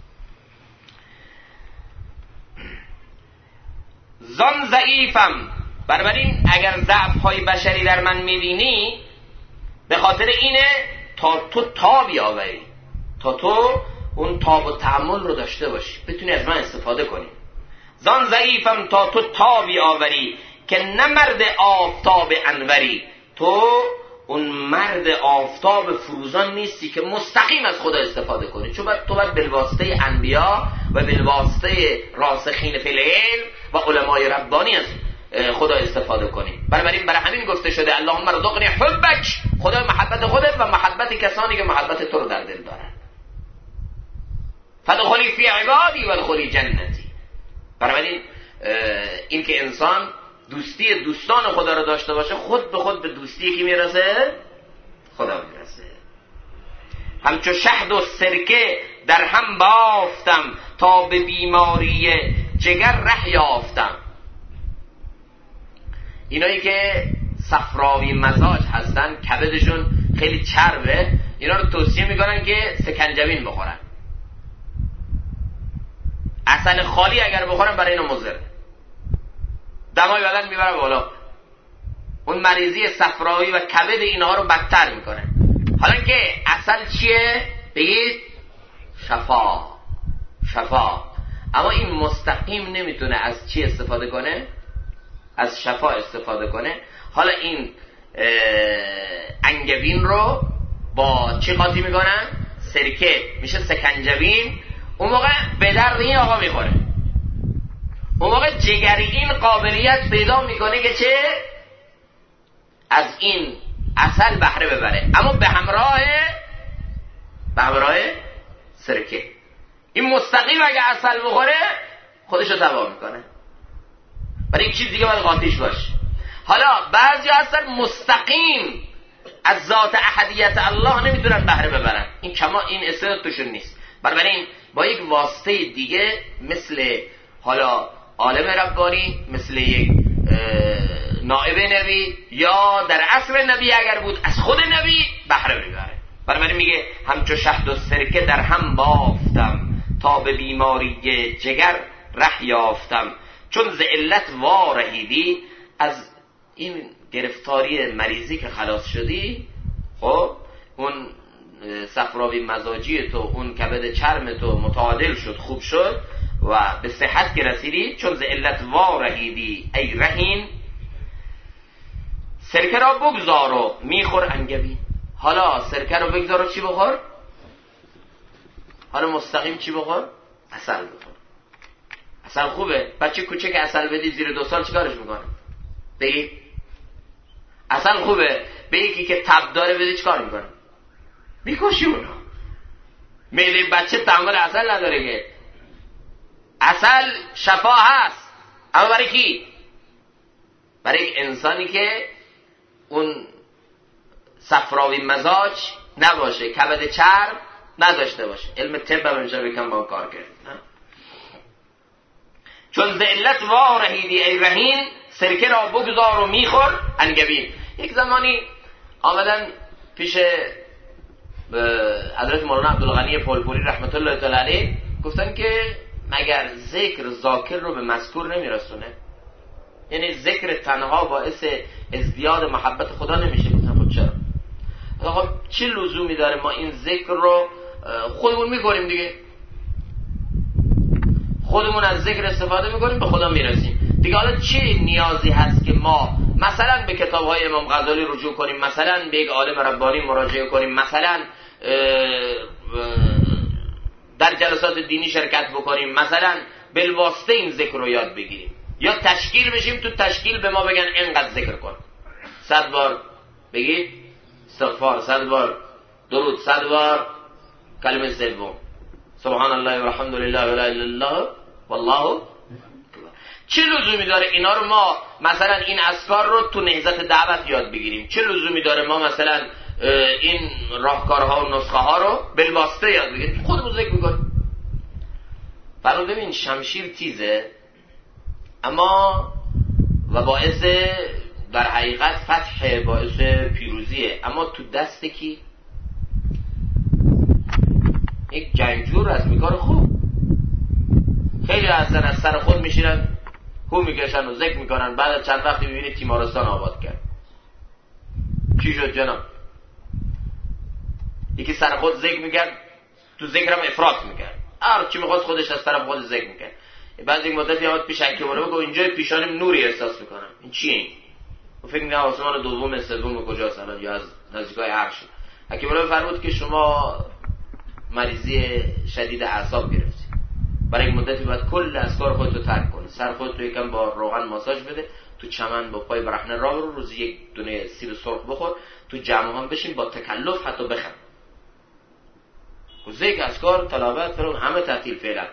Speaker 1: زان ضعیفم، بنابراین اگر ضعف های بشری در من میبینی به خاطر اینه تا تو تابی آوری، تا تو اون تاب و تحمل رو داشته باشی، بتونی از من استفاده کنی. زان ضعیفم تا تو تابی آوری که نه مرد آفتاب انوری، تو اون مرد آفتاب فروزان نیستی که مستقیم از خدا استفاده کنی، چون تو باید بالواسطه انبیا و بالواسطه راسخین فی العلم و علمای ربانی از خدا استفاده کنی. برای همین گفته شده اللهم ارزقنی حبک، خدا محبت خودت و محبت کسانی که محبت تو رو در دل دارن. فدخلی فی عبادی و ادخلی جنتی. برای این که انسان دوستی دوستان خدا رو داشته باشه، خود به خود به دوستی که میرسه خدا میرسه. همچو شهد و سرکه در هم بافتم تا به بیماری جگر ره یافتم. اینایی که صفراوی مزاج هستن، کبدشون خیلی چربه، اینا رو توصیه میکنن که سکنجبین بخورن. عسل خالی اگر بخورن برای اینا مضره، دمای بدن میبره بالا، اون مریضی صفراوی و کبد اینها رو بدتر میکنه. حالا که عسل چیه؟ بگید شفا. اما این مستقیم نمیتونه از چی استفاده کنه؟ از شفا استفاده کنه. حالا این انگبین رو با چی قاطی میکنن؟ سرکه، میشه سکنجبین. اون موقع به درد این آقا میخوره، اون موقع جگری این قابلیت پیدا میکنه که چه؟ از این عسل بهره ببره، اما به همراه سرکه. این مستقیم اگه عسل بخوره خودشو تباه میکنه، برای یک چیز دیگه باید قاطیش باشه. حالا بعضی هستن مستقیم از ذات احدیت الله نمیتونن بهره ببرن، این استعداد توشون نیست. بنابراین با یک واسطه دیگه مثل حالا عالم ربانی، مثل یک نائب نبی یا در عصر نبی اگر بود از خود نبی بهره ببره. بنابراین میگه همچو شهد و سرکه در هم بافتم تا به بیماری جگر ره یافتم. چون ز علت وارهیدی، از این گرفتاری مریضی که خلاص شدی، خب اون صفراوی مزاجی تو، اون کبد چرم تو متعادل شد، خوب شد و به صحت که رسیدی. چون ز علت وارهیدی ای رهین، سرکه را بگذار و میخور انگبین. حالا سرکه رو بگذار و چی بخور؟ حالا مستقیم چی بخور؟ عسل بخور. عسل خوبه. بچه کوچه که عسل بدی زیر 2 سال چیکارش میکنه؟ بگید. عسل خوبه. به یکی که تب داره بدی چیکار میکنه؟ میکشی اونو. میلی بچه تحمل عسل نداره که. عسل شفا هست، اما برای کی؟ برای انسانی که اون صفراوی مزاج نباشه، کبد چرب نداشته باشه. علم طب هم اینجا بکن با کار کرد. چون ز علت وارهیدی ای رهین، سرکه را بگذار و میخور انگبین. یک زمانی آمدن پیش حضرت مولانا عبدالغنی پلپوری رحمت الله تعالی علیه، گفتن که مگر ذکر ذاکر رو به مذکور نمیرسونه؟ یعنی ذکر تنها باعث ازدیاد محبت خدا نمیشه؟ گفتن خب چرا؟ خب چه لزومی داره ما این ذکر رو خودمون میکنیم دیگه، خودمون از ذکر استفاده میکنیم به خدا میرسیم دیگه. حالا چه نیازی هست که ما مثلا به کتاب‌های امام غزالی رجوع کنیم، مثلا به یک عالم ربانی مراجعه کنیم، مثلا در جلسات دینی شرکت بکنیم، مثلا بالواسطه این ذکر رو یاد بگیریم، یا تشکیل بشیم تو تشکیل به ما بگن اینقدر ذکر کن، 100 بار بگید استغفار، 100 بار درود، 100 بار کلمه سوم سبحان الله و الحمد لله و لا اله الا الله والله. چه لزومی داره اینا رو ما مثلا این اذکار رو تو نهضت دعوت یاد بگیریم؟ چه لزومی داره ما مثلا این راهکارها و نسخه ها رو بالواسطه یاد بگیریم؟ خودمون ذکر میکنیم. فرض ببین شمشیر تیزه اما و باعث در حقیقت فتح، باعث پیروزیه، اما تو دست کی؟ یک جنگجور از میکار خوب. خیلی هستن از سر خود میشینن هو میکشن و ذکر میکنن، بعد از چند وقتی میبینی تیمارستان آباد کرد. چی شد جناب؟ یکی سر خود ذکر میکرد، تو ذکرم افراط میکرد، هر چی میخواست خودش از طرف خود ذکر میکرد. بعد یک مدتی آمد پیش اکیوره بگو اینجا پیشانم نوری احساس میکنم، این چیه این؟ و فکر میکنم آسمان دوم سوم کجاست الان، یا از نزدیکای عرش. اکیوره فرمود که شما مریضی شدید اعصاب گرفتی، برای یک مدتی باید کل اذکار خودتو ترک کنی، سر خودتو یکم با روغن ماساژ بده، تو چمن با پای برهنه راه رو، روزی یک دونه سیب سرخ بخور، تو جمع هم بشین، با تکلف حتی بخند. ذکر، اذکار، تلاوت، فرام همه تعطیل فعلا.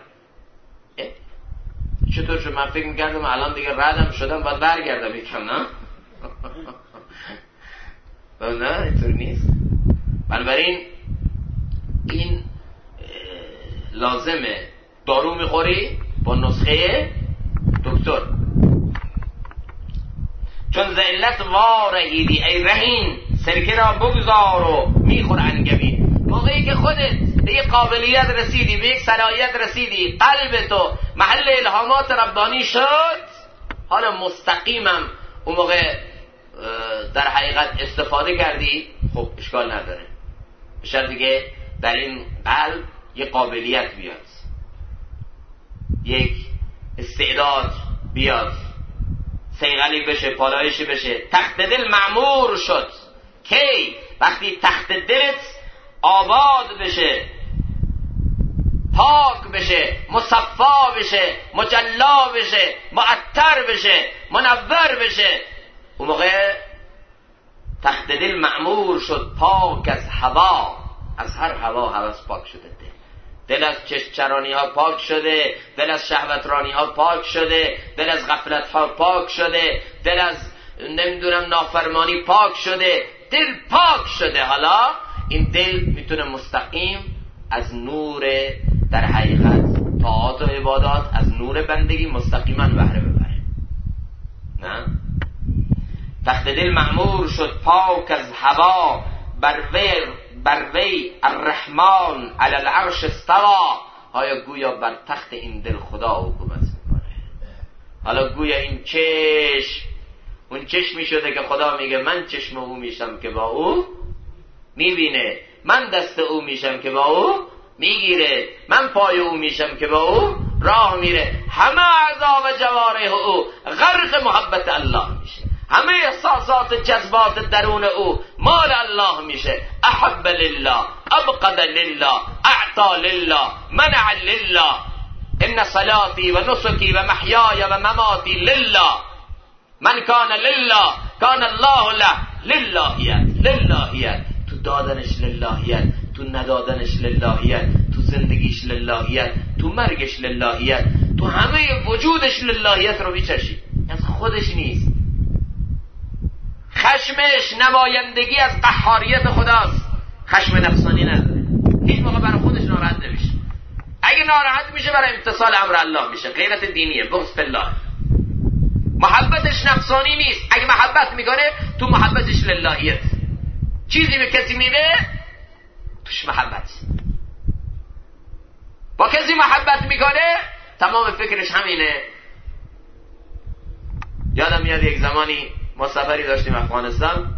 Speaker 1: چطور شد؟ من فکر می‌کردم الان دیگه ردم شدم باید برگردم یکم، نه؟ نه اینطور نیست. بنابراین این لازمه دارو میخوری با نسخه دکتر، چون ذلت وارهیدی ای رهین، سرکه را بگذار و میخور انگبین. موقعی که خودت به یک قابلیت رسیدی، به یک صلاحیت رسیدی، قلب تو محل الهامات ربانی شد، حالا مستقیمم اون موقع در حقیقت استفاده کردی، خب اشکال نداره، به شرطی که در این قلب یک قابلیت بیاد، یک استعداد بیاد، صیقلی بشه، پالایشی بشه. تخت دل معمور شد کی؟ وقتی تخت دلت آباد بشه، پاک بشه، مصفا بشه، مجلا بشه، معطر بشه، منور بشه، اون موقع تخت دل معمور شد، پاک از هوا، از هر هوا هوس پاک شده. دل از چشمچرانی ها پاک شده، دل از شهوترانی ها پاک شده، دل از غفلت ها پاک شده، دل از نمیدونم نافرمانی پاک شده، دل پاک شده. حالا این دل میتونه مستقیم از نور در حقیقت طاعات و عبادات، از نور بندگی مستقیما بهره ببره. نه؟ تخت دل معمور شد، پاک از هوا، بر وی الرحمن علی العرش استوا. آیا گویا بر تخت این دل خدا حکومت میکنه؟ حالا گویا این چشم اون چشمی شده که خدا میگه من چشم او میشم که با او میبینه، من دست او میشم که با او میگیره، من پای او میشم که با او راه میره. همه اعضا و جوارح او غرق محبت الله میشه، همه احساسات جذبات درون او مال الله میشه. احب لله، ابقد لله، اعطا لله، منع لله. ان صلاتي و نسکی و محیای و مماتی لله، من کان لله کان الله له. للهیت، تو دادنش للهیت، تو ندادنش للهیت، تو زندگیش للهیت، تو مرگش للهیت، تو همه وجودش للهیت رو میچشی، از خودش نیست. خشمش نمایندگی از قهاریت خداست، خشم نفسانی نداره، هیچ موقع برای خودش ناراحت نمیشه. اگه ناراحت میشه برای امتثال امر الله میشه، غیرت دینیه، بغض بالله. محبتش نفسانی نیست، اگه محبت میکنه تو محبتش للهیت، چیزی به کسی میده توش محبت، با کسی محبت میکنه تمام فکرش همینه. یادم میاد یک زمانی ما سفری داشتیم افغانستان،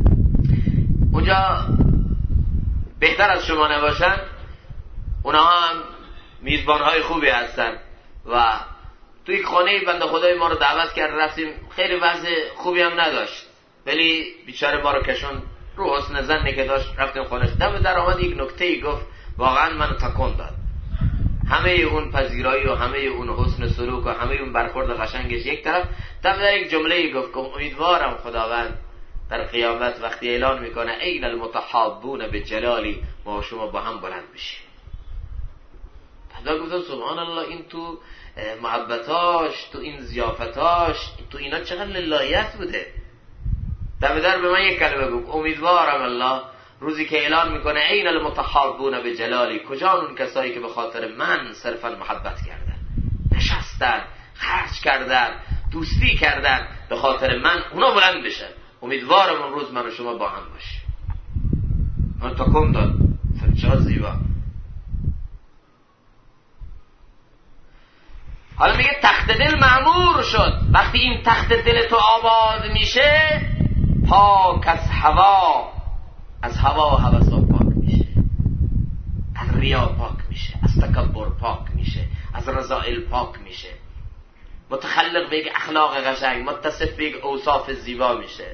Speaker 1: اونجا بهتر از شما نباشن، اونا هم میزبانهای خوبی هستن و توی یک خانه بنده خدای ما رو دعوت کرد، رفتیم. خیلی وضع خوبی هم نداشت ولی بیچاره ما رو کشون رو حسن ظنی که داشت، رفتیم خونش. دم در آمد یک نکته‌ای گفت واقعا من تکون داد. همه اون پذیرایی و همه اون حسن سلوک و همه اون برخورد قشنگش یک طرف، در یک جمله گفت که امیدوارم خداوند در قیامت وقتی اعلان میکنه این المتحابون به جلالی، ما و شما با هم بلند بشیم. بعدا گفتم سبحان الله، این تو محبتاش، تو این ضیافتاش، تو اینا چقدر للهیت بوده. دم در به من یک کلمه گفت امیدوارم الله روزی که اعلان میکنه این المتحابون به جلالی، کجا اون کسایی که به خاطر من صرفا محبت کردن، نشستن، خرج کردن، دوستی کردن به خاطر من، اونا بلند بشن. امیدوارم اون روز من و شما با هم باشیم. من تا کم داد چقدر زیبا. حالا میگه تخت دل معمور شد. وقتی این تخت دل تو آباد میشه، پاک از هوا، از هوا و هوسا پاک میشه، از ریا پاک میشه، از تکبر پاک میشه، از رذائل پاک میشه، متخلق به یک اخلاق قشنگ، متصف به یک اوصاف زیبا میشه.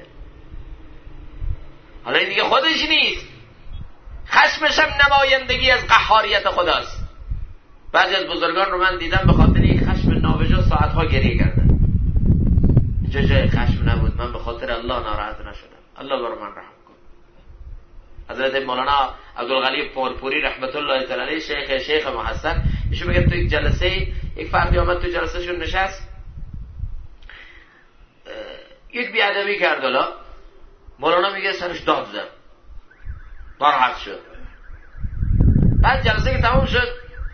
Speaker 1: حالا این دیگه خودش نیست، خشمش هم نمایندگی از قهاریت خداست. بعضی از بزرگان رو من دیدم به خاطر یک خشم نابجا ساعتها گریه کردن. اینجا جای خشم نبود، من به خاطر الله ناراحت نشدم. الله بر من رحم کن. حضرت مولانا عبدالغنی پورپوری رحمت الله تعالی علیه، شیخ ما هستن، ایشون میگه تو یک جلسه یک فردی آمد تو جلسه شون نشست، یک بیادبی کرد. الله مولانا میگه سرش داد زد، ناراحت شد. بعد جلسه که تمام شد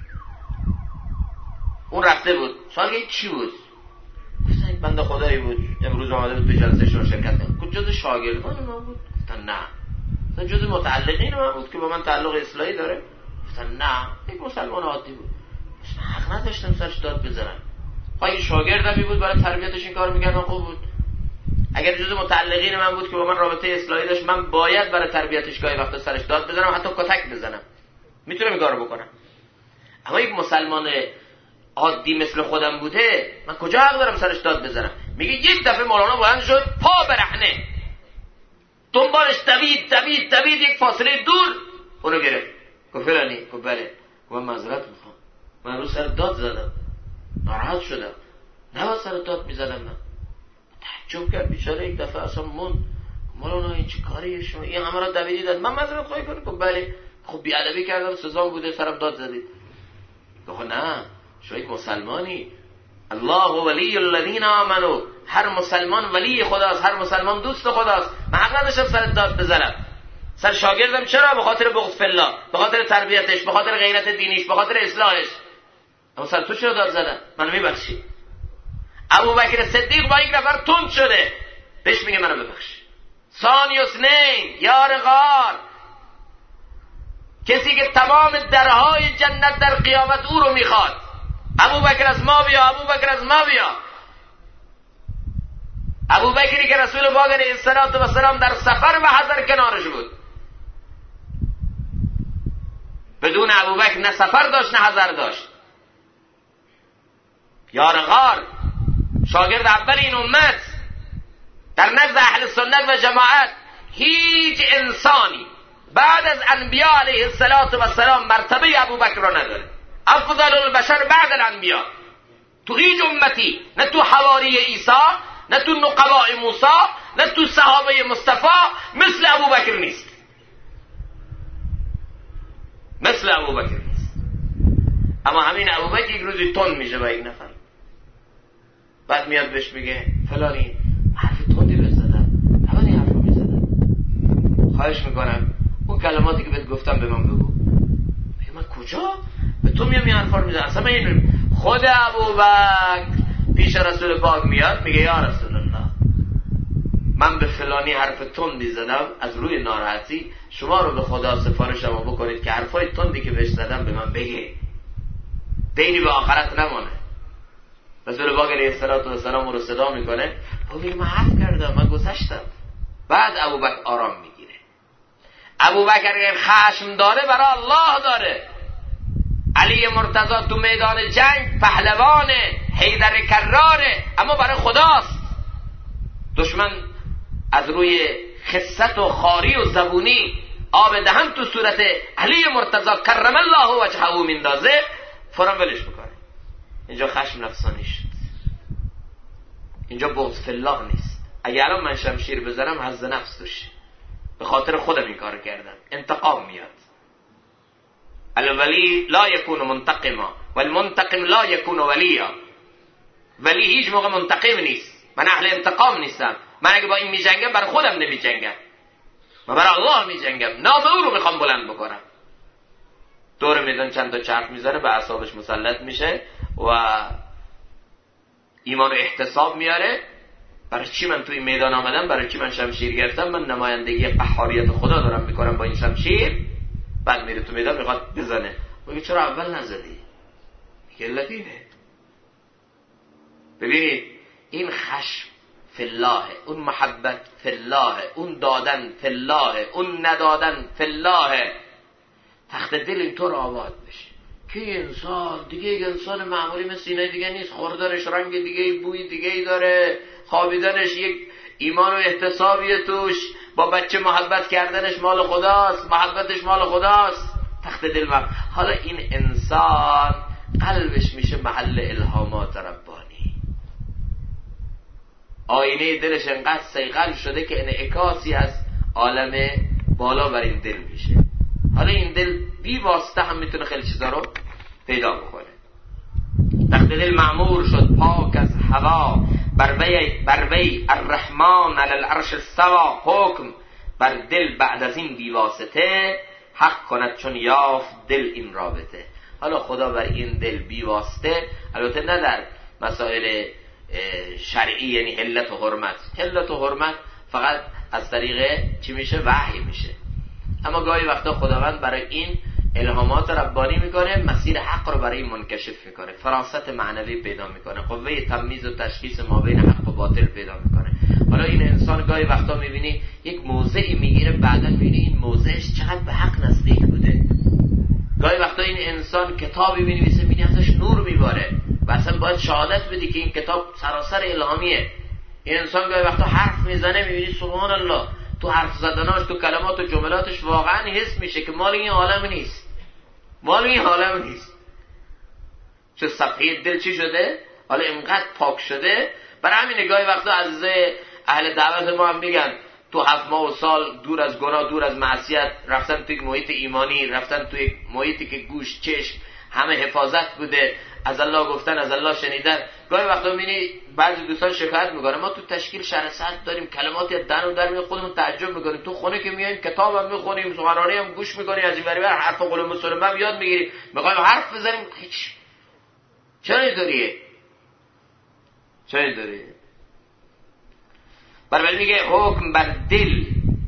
Speaker 1: اون رفته بود، سوال که چی بود؟ گفتن یک بنده خدایی بود امروز آمده بود تو جلسه شون شرکت کنه. گفت جز شاگردان من بود؟ گفتن نه. گفتن جز متعلقین من بود که با من تعلق اصلاحی داره؟ گفتن نه. یک مسلمان عادی بود. گفتن حق نداشتم سرش داد بزنم. خواهی شاگردمی بود برای تربیتش این کار میکردم خوب بود. اگر جز متعلقین من بود که با من رابطه اصلاحی داشت، من باید برای تربیتش گاهی وقتا سرش داد بزنم، حتی کتک بزنم، میتونم این کارو بکنم. اما یک مسلمان عادی مثل خودم بوده، من کجا حق دارم سرش داد بزنم؟ میگه یک دفعه مولانا بلند شد، پا برهنه دنبالش دوید یک فاصله دور اونو گرفت. گفت فلانی؟ گفت بله. گفت من معذرت میخوام، من رو سر داد زدم، ناراحت شدم، نباید سر داد میزدم. من تعجب کرد بیچاره، یک دفعه اصلا مولانا این چی کاریه شما؟ این همه را دویدید از من معذرت خواهی کنید؟ گفت بله. خب بیادبی کردم، سزا بوده، سرم داد زدید. گفت نه، شما یک مسلمانی، الله ولی الذین آمنوا، هر مسلمان ولی خداست، هر مسلمان دوست خداست. من حق نداشتم سر داد بزنم. سر شاگردم چرا؟ به خاطر بغض فی الله، به خاطر تربیتش، به خاطر غیرت دینیش، به خاطر اصلاحش. اما سر تو چرا داد زدم؟ منو میبخشی؟ ابوبکر صدیق با یک نفر تند شده، بهش میگه منو ببخش. ثانی اثنین، یار غار، کسی که تمام درهای جنت در قیامت او رو میخواد. ابوبکر از ما بیا، ابوبکر از ما بیا. ابوبکری که رسول پاک علیه السلام در سفر و حضر کنارش بود. بدون ابوبکر نه سفر داشت نه حضر داشت. یار غار، شاگرد اول این امت. در نزد اهل سنت و جماعت هیچ انسانی بعد از انبیاء علیه السلام مرتبه ابوبکر را نداره. افضل البشر بعد الانبیاء. تو هیچ امتی، نه تو حواری عیسی، نه تو نقباء موسی، نه تو صحابه مصطفی، مثل ابوبکر نیست. مثل ابوبکر نیست. اما همین ابوبکر یک روزی تند میشه با یک نفر، بعد میاد بهش میگه فلانی حرف تندی بهت زدم، اول این حرفو میزدم، خواهش میکنم اون کلماتی که بهت گفتم به من بگو. میگه من کجا؟ به تو میام این حرفا رو میزنم؟ اصلا من خود ابوبکر پیش رسول پاک میاد میگه یا رسول الله، من به فلانی حرف تندی زدم، از روی ناراحتی شما رو به خدا سفارشمو بکنید که حرفای تندی که بهش زدم به من بگه، دینی به آخرت نمانه. رسول پاک علیه السلام رو صدا میکنه، میگه من حرف کردم، من گذشتم. بعد ابوبکر آرام میگیره. ابوبکر اگر خشم داره برای الله داره. علی مرتضی تو میدان جنگ پهلوانه، حیدر کراره، اما برای خداست. دشمن از روی خست و خاری و زبونی آب دهن تو صورت علی مرتضی کرم الله وجهه میندازه، فورا ولش میکنه. اینجا خشم نفسانی شد، اینجا بغض فی الله نیست. اگه الان من شمشیر بزنم حظ نفس توشه، به خاطر خودم این کار کردم، انتقام میاد. الولی لا یکون منتقما والمنتقم لا یکون ولیا. ولی هیچ موقع منتقم نیست. من اهل انتقام نیستم. من اگه با این میجنگم برای خودم نمیجنگم، من برای الله میجنگم، نام او رو میخوام بلند بکنم. دور میدان چند تا چرخ میزنه، به اعصابش مسلط میشه و ایمان و احتساب میاره. برای چی من توی میدان آمدم؟ برای چی من شمشیر گرفتم؟ من نمایندگی قهاریت خدا دارم میکنم با این شمشیر. بعد میره تو میدان میخواد بزنه، میگه چرا اول نزدی؟ میگه علت اینه. ببینید این خشم فی الله، اون محبت فی الله، اون دادن فی الله، اون ندادن فی الله، تخت دل اینطور آباد بشه که انسان دیگه یک انسان معمولی مثل اینه دیگه نیست. خوردنش رنگ دیگه، بوی دیگه داره، خوابیدنش یک ایمان و احتسابیه توش، با بچه محبت کردنش مال خداست، محبتش مال خداست. تخت دل حالا این انسان قلبش میشه محل الهامات ربانی، آینه دلش انقدر صیقل شده که انعکاسی از عالم بالا بر این دل میشه. حالا این دل بی واسطه هم میتونه خیلی چیزا رو پیدا بکنه. تخت دل معمور شد پاک از هوا، بر وی الرحمن علی العرش استوى. حکم بر دل بعد از این بی واسطه، حق کند چون یافت دل این رابطه. حالا خدا بر این دل بی واسطه، البته نه در مسائل شرعی یعنی علت و حرمت، علت و حرمت فقط از طریق چی میشه؟ وحی میشه. اما گاهی وقتا خداوند برای این الهامات ربانی میکنه، مسیر حق رو برای این منکشف میکنه، فراست معنوی پیدا میکنه، قوه تمییز و تشخیص ما بین حق و باطل پیدا میکنه. حالا این انسان گاهی وقتا میبینی یک موضعی میگیره، بعدا میبینی این موضعش چقدر به حق نزدیک بوده. گاهی وقتا این انسان کتابی می‌نویسه، میبینی ازش نور میباره و اصلا باید شهادت بدی که این کتاب سراسر الهامیه. این انسان گاهی وقتا حرف میزنه، میبینی سبحان الله تو حرف زدناش، تو کلمات و جملاتش واقعا حس میشه که مال این عالم نیست، مال این عالم نیست. چه صفحه دل چی شده؟ حالا اینقدر پاک شده. برای همین گاهی وقتا عزیزه اهل دعوت ما هم میگن تو 7 ماه و سال دور از گناه، دور از معصیت، رفتن توی محیط ایمانی، رفتن توی محیطی که گوش، چشم همه حفاظت بوده، از الله گفتن، از الله شنیدن. گاهی وقتا میبینی بعضی دوستان شکایت میکنن ما تو تشکیل شهر صد داریم کلماتی دن و در میاد، خودمون تعجب میکنیم. تو خونه که میایم کتابم میخونیم، سخنرانی هم گوش میکنیم، از این ور بر حرف قول مسلم هم یاد میگیریم، میخوایم حرف بزنیم، هیچ. چرا اینطوریه؟ چرا اینطوریه؟ برای میگه حکم بر دل،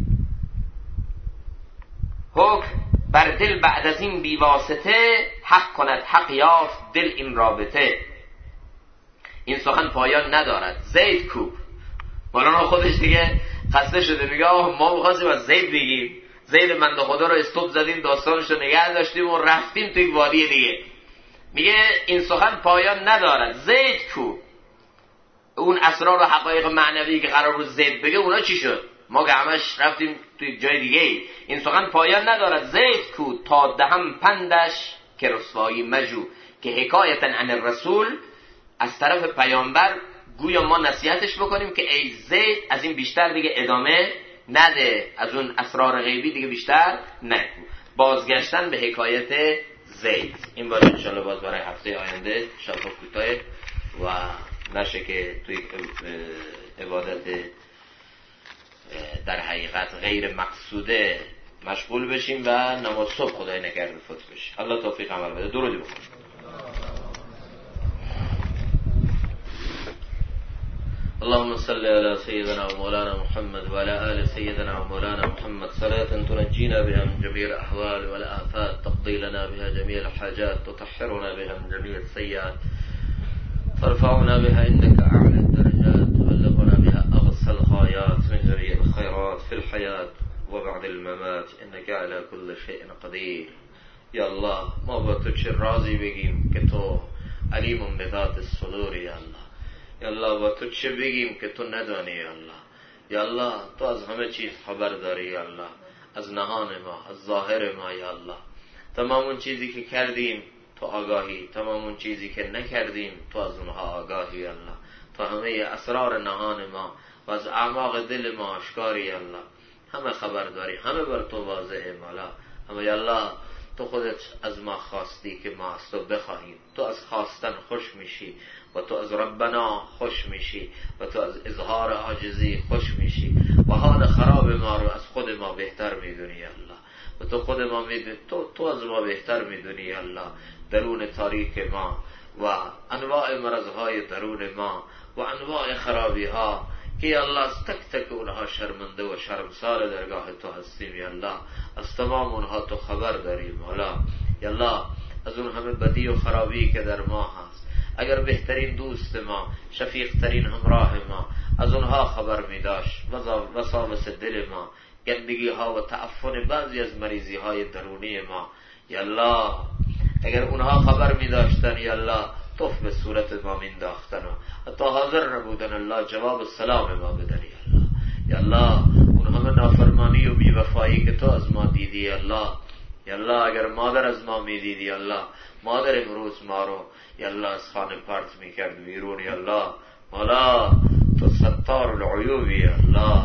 Speaker 1: حکم بر دل بعد از این بیواسطه، حق کند حق یافت دل این رابطه. این سخن پایان ندارد. زید کو؟ مولانا خودش دیگه خسته شده، میگه ما می‌خواستیم از زید بگیم، زید بنده خدا رو استوب زدیم، داستانش رو نگه داشتیم و رفتیم توی وادی دیگه. میگه این سخن پایان ندارد. زید کو؟ اون اسرار و حقایق معنوی که قرار بود زید بگه اونا چی شد؟ ما که همش رفتیم توی جای دیگه. این سخن پایان ندارد. زید کو تا دهم پندش که رسوایی مجو، که حکایتا عن الرسول، از طرف پیامبر گویا ما نصیحتش بکنیم که ای زید از این بیشتر دیگه ادامه نده، از اون اسرار غیبی دیگه بیشتر نگو. بازگشتن به حکایت زید. این باشه انشاءالله باز برای هفته آینده، شب کوتاه و نشه که توی عبادت در حقیقت غیر مقصوده مشغول بشیم و نماز صبح خدای نکرده فوت بشه. الله توفیق عمل بده. درودی بخونیم. اللهم صل على سيدنا ومولانا محمد وعلى آل سيدنا ومولانا محمد صلاة تنجينا بها من جميع الأحوال والآفات، تقضي لنا بها جميع الحاجات، تطهرنا بها من جميع السيئات، ترفعنا بها عندك أعلى الدرجات، تبلغنا بها أقصى الغايات من جميع الخيرات في الحياة وبعد الممات، إنك على كل شيء قدير. یا الله ما با تو چه راضی بگیم که تو علیم بذات الصدور. یا الله، یا الله با تو چه بگیم که تو ندانی. یا الله، یا الله تو از همه چیز خبر داری. یا الله، از نهان ما، از ظاهر ما. یا الله تمام اون چیزی که کردیم تو آگاهی، تمام اون چیزی که نکردیم تو از اونها آگاهی الله، تو همه اسرار نهان ما و از اعماق دل ما آشکاری الله، همه خبر داری، همه بر تو واضحه مولا. اما یا الله تو خودت از ما خواستی که ما از تو بخواهیم، تو از خواستن خوش میشی و تو از ربنا خوش میشی و تو از اظهار عاجزی خوش میشی و حال خراب ما رو از خود ما بهتر میدونی الله و تو خود ما میدونی، تو از ما بهتر میدونی الله درون تاریک ما و انواع مرضهای درون ما و انواع خرابی ها که یا الله از تک تک اونها شرمنده و شرمسار درگاه تو هستیم یا الله، از تمام اونها تو خبر داریم مولا. یا الله از اون همه بدی و خرابی که در ما هست، اگر بهترین دوست ما، شفیق ترین همراه ما از اونها خبر می داشت، وساوس دل ما، گندگی ها و تعفن بعضی از مریضی های درونی ما یا الله، اگر اونها خبر می داشتن یا الله توف به صورت ما مینداختن و تا حاضر نبودن الله جواب السلام ما بدن یا الله اون همه نافرمانی و بیوفایی که تو از ما دیدی یا الله اگر مادر از ما میدیدی الله، مادر امروز ما رو یا الله از خانه پرت میکرد بیرون یا الله مولا، تو ستار العیوبی یا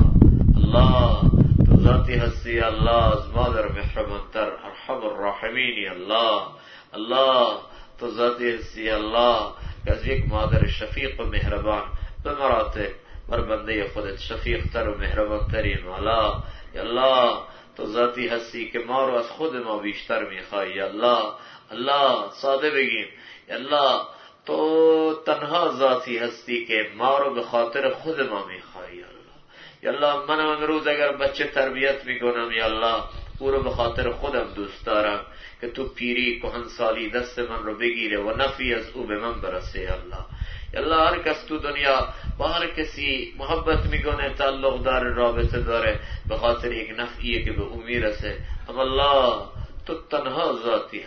Speaker 1: الله تو ذاتی هستی یا الله، از مادر محرمانتر ارحم الراحمین یا الله تو ذاتی هستی الله که از یک مادر شفیق و مهربان به مراتب بر بنده خودت شفیق تر و مهربان ترین مولا یا الله، تو ذاتی هستی که ما رو از خود ما بیشتر میخوای یا الله ساده بگیم یا الله تو تنها ذاتی هستی که ما رو به خاطر خود ما میخوای یا الله من امروز اگر بچه تربیت میکنم یا الله او رو به خاطر خودم دوست دارم که تو پیری کهنسالی دست من رو بگیره و نفعی از او به من برسه یا الله هر کس تو دنیا با هر کسی محبت میکنه، تعلق داره، رابطه داره به خاطر یک نفعیه که به او میرسه، اما الله تو تنها ذاتی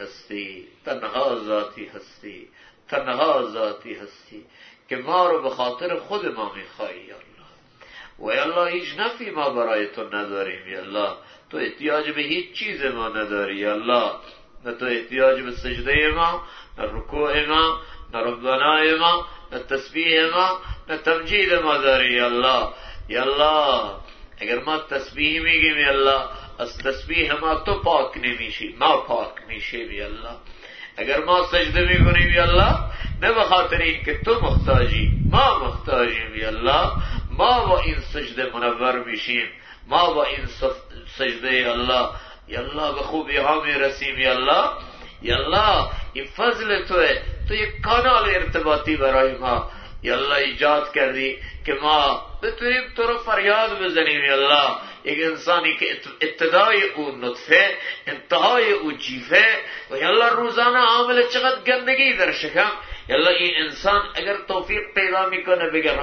Speaker 1: هستی که ما رو به خاطر خود ما میخوایی یا الله و یا الله هیچ نفعی ما برای تو نداریم یا الله، تو احتیاج به هیچ چیز ما نداری یا الله، نه تو احتیاج به سجده ما، نه رکوع ما، نه ربنای ما، نه تسبیح ما، نه تمجید ما داری یا الله اگر ما تسبیح میگیم یا الله از تسبیح ما تو پاک نمیشی، ما پاک میشیم یا الله، اگر ما سجده میکنیم یا الله نه به خاطر این که تو محتاجی، ما محتاجیم یا الله، ما با این سجده منور میشیم، ما با این سجده یا الله به خوبی ها میرسیم یا الله این فضل توه، تو یک کانال ارتباطی برای ما یا الله ایجاد کردی که ما بتونیم تو رو فریاد بزنیم یا الله، یک انسانی که ابتدای او نطفه انتهای او جیفه و یا الله روزانه عامل چقدر گندگی در شکم یا الله، این انسان اگر توفیق پیدا میکنه بگه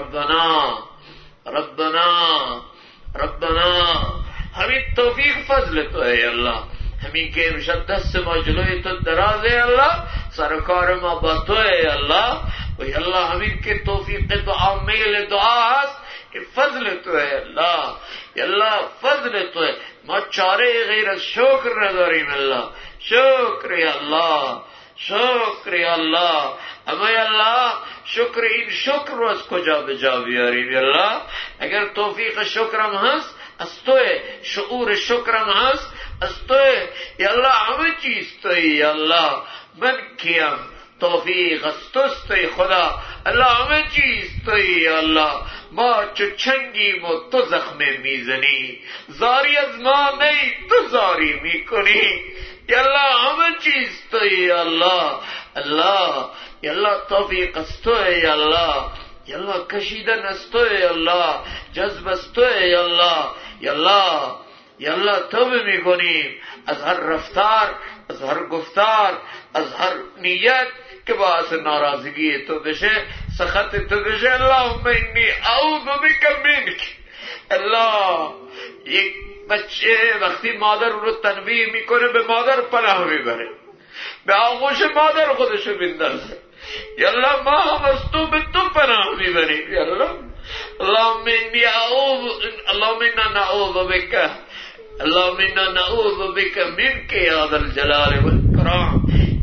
Speaker 1: ربنا همین توفیق فضل تو ای الله، همین که امشب دست ما جلوی تو دراز ای الله، سرکار ما با تو ای الله و یا الله همین که توفیق دعا میل دعا هست این فضل تو ای الله یا الله فضل تو ای، ما چاره غیر از شکر نداریم الله، شکر یا الله اما یا الله شکر این شکر رو از کجا به جا بیاریم یا الله، اگر توفیق شکرم هست از توه، شعور شکرم هست از توه یا الله، همه چیز توی یا الله، من کیم توفیق از توست ای خدا الله، همه چیز توی یا الله، ما چو چنگیم و تو زخمه میزنی، زاری از ما نی تو زاری میکنی یا الله، همه چیز توی یا الله یا الله توفیق از توه یا الله کشیدن از توه یا الله، جذب از توه یا الله توبه میکنیم از هر رفتار، از هر گفتار، از هر نیت که باعث ناراضگی تو بشه، سخط تو بشه، اللهم انی اعوذ بک منک. الله یک بچه وقتی مادر رو تنبیه میکنه به مادر پناه میبره، به آغوش مادر خودشو میندازه یا الله، ما هم از تو به تو پناه میبریم یا الله، اللهم انا نعوذ بك منك يا ذا الجلال والإكرام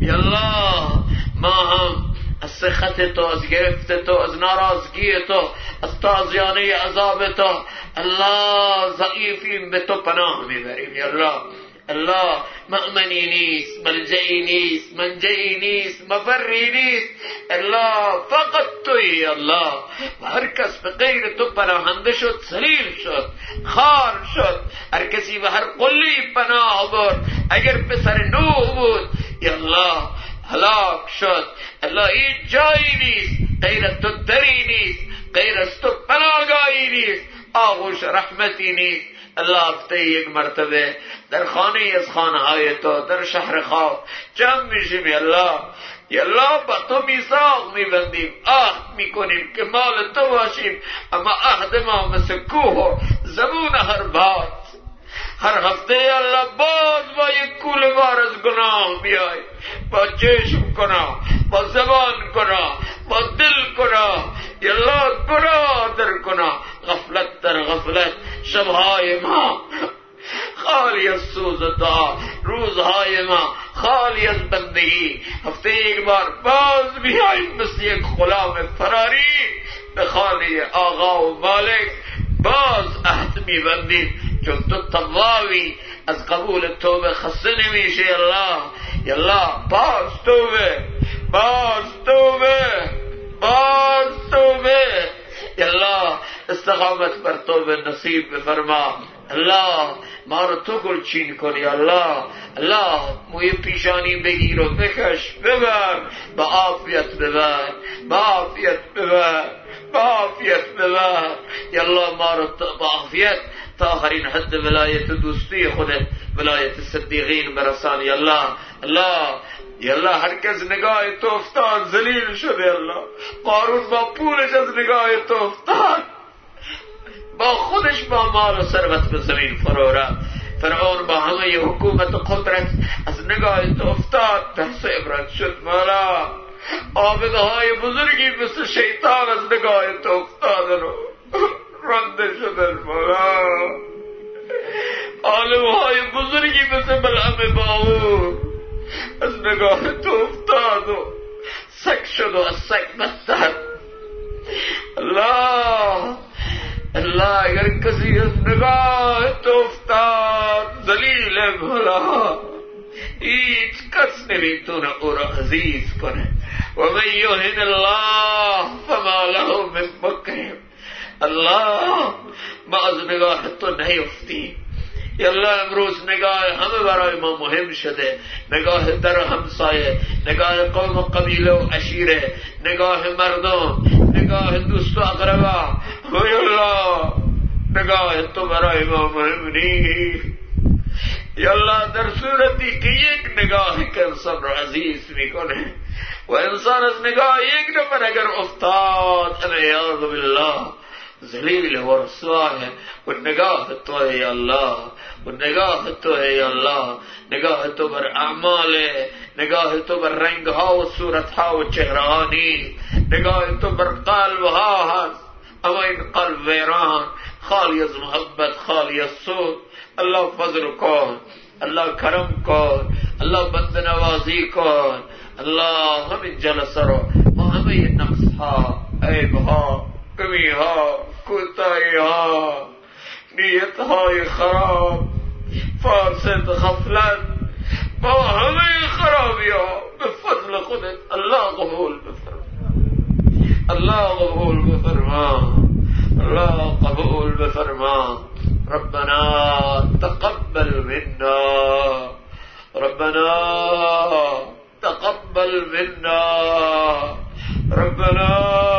Speaker 2: یا الله ما هم از سخط تو، از گرفت تو، از ناراضگی تو، از تازیانه عذاب تو الله ضعیفیم، به تو پناه میبریم. یا الله الله مأمنی نیست، ملجئی نیست، منجئی نیست، مفری نیست، الله فقط تویی. الله و هر کس به غیر تو پناهنده شد ذلیل شد، خار شد. هر کسی به هر قلی پناه برد، اگر پسر نوح بود یا الله هلاک شد. الله هیچ جایی نیست غیر از تو، دری نیست غیر از تو، پناهگاهی نیست، آغوش رحمتی نیست. الله هفته یک مرتبه در خانه از خانه های تو در شهر خواب جمع میشیم. یا الله با تو میثاق میبندیم، عهد میکنیم که مال تو باشیم، اما عهد ما مثل کوه و زبون هر باد. هر هفته الله باز با یک کوله بار از گناه بیای، با چشم گناه، با زبان گناه، با دل گناه. یا الله گناه در گناه، غفلت در غفلت. شبهای ما خالی از سوز و دعا، روزهای ما خالی از بندگی. هفته یک بار باز بیاییم مثل یک غلام فراری به خانه آقا و مالک، باز عهد میبندیم، چون تو توابی، از قبول توبه خسته نمیشه. یا الله باز توبه، باز توبه، باز توبه. یا الله استقامت بر توبه نصیب بفرما. الله ما رو تو گلچین کن. یا الله موی پیشانی بگیر و بکش ببر، با عافیت ببر، با عافیت ببر، با عافیت ببر. یا الله ما رو با عافیت تا آخرین حد ولایت دوستی خودت، ولایت صدیقین برسان. یا الله هر کس نگاه تو افتاد ذلیل شده. الله قارون با پولش از نگاه تو افتاد، با خودش با مال و ثروت به زمین فرو رفت. فرعون با همه حکومت و قدرت از نگاه تو افتاد، تحت عبرت شد. مولا عابدهای بزرگی مثل شیطان از نگاه تو افتادن و رنده شدن. مولا عالمهای بزرگی مثل بلعم باور از نگاه تو افتاد و سگ شد و از سگ بدتر. الله اگر کسی از نگاه تو افتاد ذلیل مولا، هیچ کس نمیتونه او را عزیز کنه. و من یهن الله فما له من مکرم. الله ما از نگاه تو نیفتیم. یا الله امروز نگاه همه برای ما مهم شده، نگاه در همسایه، نگاه قوم و قبیله و عشیره، نگاه مردم، نگاه دوست و اقربا. یا الله نگاه تو برای ما مهم نیست. یا الله در صورتی که یک نگاهی که انسان رو عزیز میکنه و انسان از نگاه یک نفر اگر افتاد الیاذ بالله ذلیل و رسواه. و نگاه تو ہے یا الله، و نگاه تو ہے یا الله، نگاه تو بر اعمال، نگاه تو بر رنگ ها و صورت ها و چهره ها نیست، نگاه تو بر قلب ها هست، اما این قلب ویران، خالی از محبت، خالی از سود. الله فضل کن، الله کرم کن، الله بند نوازی کن. الله همین جلسه رو با همه نقص ها، عیب ها، کمی ها، کوتاهی ها، نیت های خراب، فاسد، غفلت، با همه خرابی ها به فضل خودت الله قبول بفرما، الله قبول بفرما، الله قبول بفرما. ربنا تقبل منا، ربنا تقبل منا، ربنا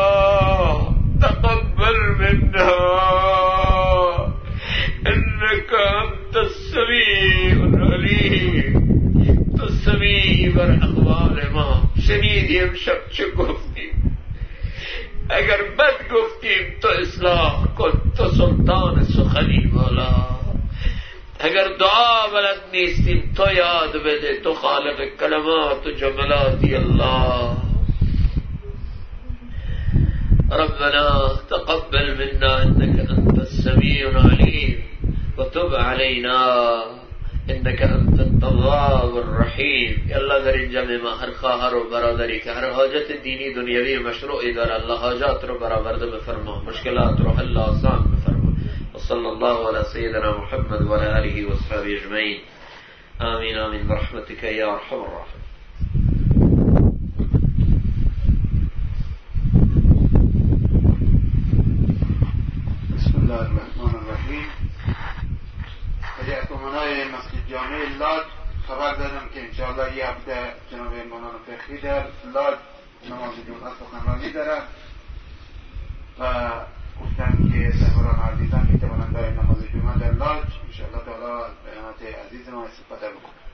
Speaker 2: تقبل منا، إنك أنت السميع العليم. تو سمیع بر اقوال ما، شنیدی امشب چه گفتیم، اگر بد گفتیم تو اصلاح کن، تو سلطان سخنی مولا. اگر دعا بلد نیستیم تو یاد بده، تو خالق کلمات و جملاتی. الله ربنا تقبل منا إنك أنت السميع العليم وتب علينا إنك أنت تواب الرحیم. یالله در این جمع ما هر خواهر و برادری که هر حاجت دینی دنیوی و مشروعی داره، الله حاجات رو برآورده بفرما، مشکلات رو حل آسان بفرما. وصلی الله علی سیدنا محمد و علی آله و اصحابه اجمعین. آمین آمین برحمتک یا ارحم الراحمین.
Speaker 3: بسم الله الرحمن الرحیم. از امنای مسجد جامع لاج خبر دادم که انشاءالله یه هفته جناب مولانا فقیهی در لاج نماز جمعه سخنرانی دارد و گفتن که سروران عزیزان میتوانند در نماز جمعه در لاج انشاءالله تعالی بیانات عزیز ما استفاده بکنند.